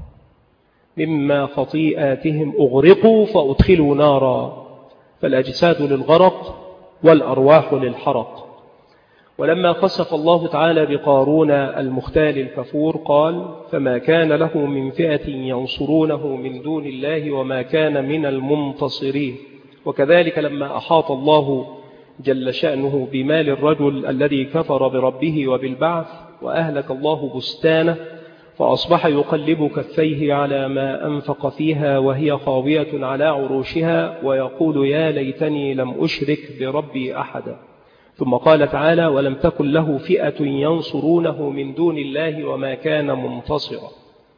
مما خطيئاتهم أغرقوا فأدخلوا نارا، فالأجساد للغرق والأرواح للحرق. ولما خسف الله تعالى بقارون المختال الكفور قال: فما كان له من فئة ينصرونه من دون الله وما كان من المنتصرين. وكذلك لما أحاط الله جل شأنه بمال الرجل الذي كفر بربه وبالبعث وأهلك الله بستانه، فأصبح يقلب كفيه على ما أنفق فيها وهي خاوية على عروشها ويقول: يا ليتني لم أشرك بربي أحدا. ثم قال تعالى: ولم تكن له فئة ينصرونه من دون الله وما كان منتصرا.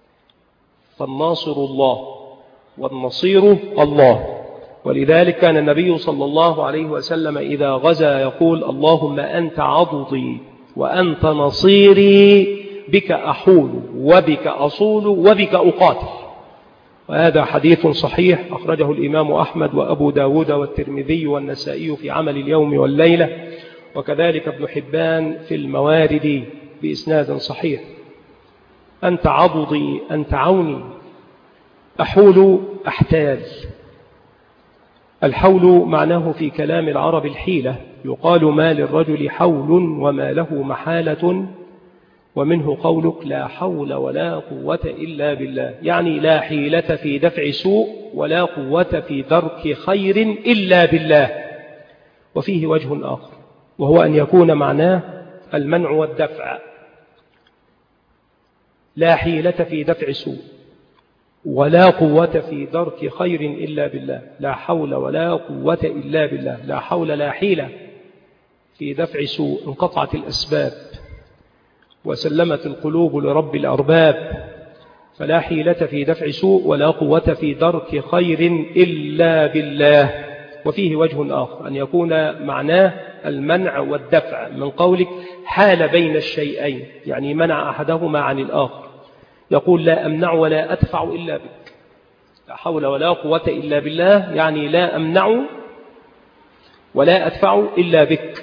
فالناصر الله والنصير الله. ولذلك كان النبي صلى الله عليه وسلم إذا غزا يقول: اللهم أنت عضدي وأنت نصيري، بك أحول وبك أصول وبك أقاتل. وهذا حديث صحيح أخرجه الإمام أحمد وأبو داود والترمذي والنسائي في عمل اليوم والليلة، وكذلك ابن حبان في الموارد بإسناد صحيح. أنت عضدي أنت عوني. أحول أحتال. الحول معناه في كلام العرب الحيلة، يقال ما للرجل حول وما له محالة، ومنه قولك لا حول ولا قوة إلا بالله، يعني لا حيلة في دفع سوء ولا قوة في درك خير إلا بالله. وفيه وجه آخر، وهو أن يكون معناه المنع والدفع. لا حيلة في دفع سوء ولا قوة في درك خير إلا بالله. لا حول ولا قوة إلا بالله. لا حول لا حيلة في دفع سوء، انقطعت الأسباب وسلمت القلوب لرب الأرباب، فلا حيلة في دفع سوء ولا قوة في درك خير إلا بالله. وفيه وجه آخر، أن يكون معناه المنع والدفع، من قولك حال بين الشيئين، يعني منع أحدهما عن الآخر. يقول لا أمنع ولا أدفع إلا بك. لا حول ولا قوة إلا بالله، يعني لا أمنع ولا أدفع إلا بك.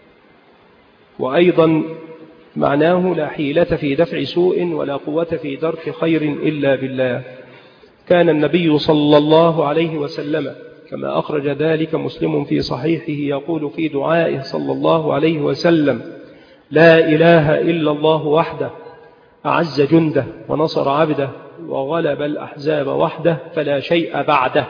وأيضا معناه لا حيلة في دفع سوء ولا قوة في درك خير إلا بالله. كان النبي صلى الله عليه وسلم كما أخرج ذلك مسلم في صحيحه يقول في دعائه صلى الله عليه وسلم: لا إله إلا الله وحده أعز جنده ونصر عبده وغلب الأحزاب وحده فلا شيء بعده.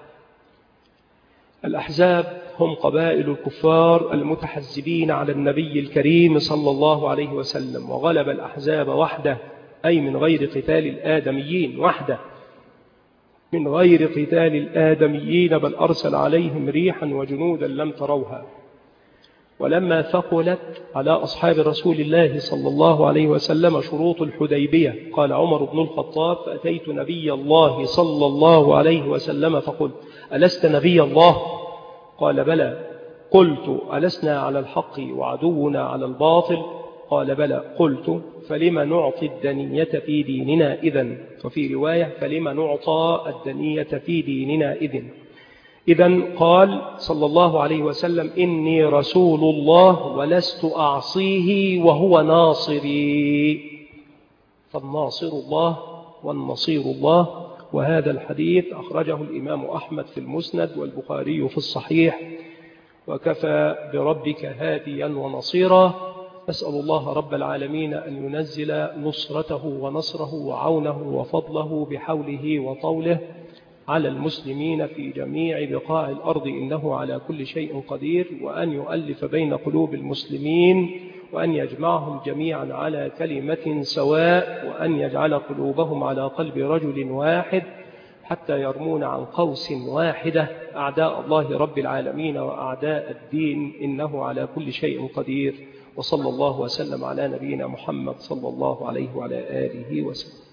الأحزاب هم قبائل الكفار المتحزبين على النبي الكريم صلى الله عليه وسلم. وغلب الأحزاب وحده أي من غير قتال الآدميين وحده. من غير قتال الآدميين، بل أرسل عليهم ريحا وجنودا لم تروها. ولما ثقلت على أصحاب رسول الله صلى الله عليه وسلم شروط الحديبية، قال عمر بن الخطاب: فأتيت نبي الله صلى الله عليه وسلم فقلت: ألست نبي الله؟ قال: بلى. قلت: ألسنا على الحق وعدونا على الباطل؟ قال: بلى. قلت: فلما نعطي الدنية في ديننا إذن؟ وفي رواية: فلما نعطى الدنية في ديننا إذن؟ إذن قال صلى الله عليه وسلم: إني رسول الله ولست أعصيه وهو ناصري. فالناصر الله والنصير الله. وهذا الحديث أخرجه الإمام أحمد في المسند والبخاري في الصحيح. وكفى بربك هاديا ونصيرا. أسأل الله رب العالمين أن ينزل نصرته ونصره وعونه وفضله بحوله وطوله على المسلمين في جميع بقاع الأرض، إنه على كل شيء قدير، وأن يؤلف بين قلوب المسلمين، وأن يجمعهم جميعا على كلمة سواء، وأن يجعل قلوبهم على قلب رجل واحد حتى يرمون عن قوس واحدة أعداء الله رب العالمين وأعداء الدين، إنه على كل شيء قدير. وصلى الله وسلم على نبينا محمد صلى الله عليه وعلى آله وسلم.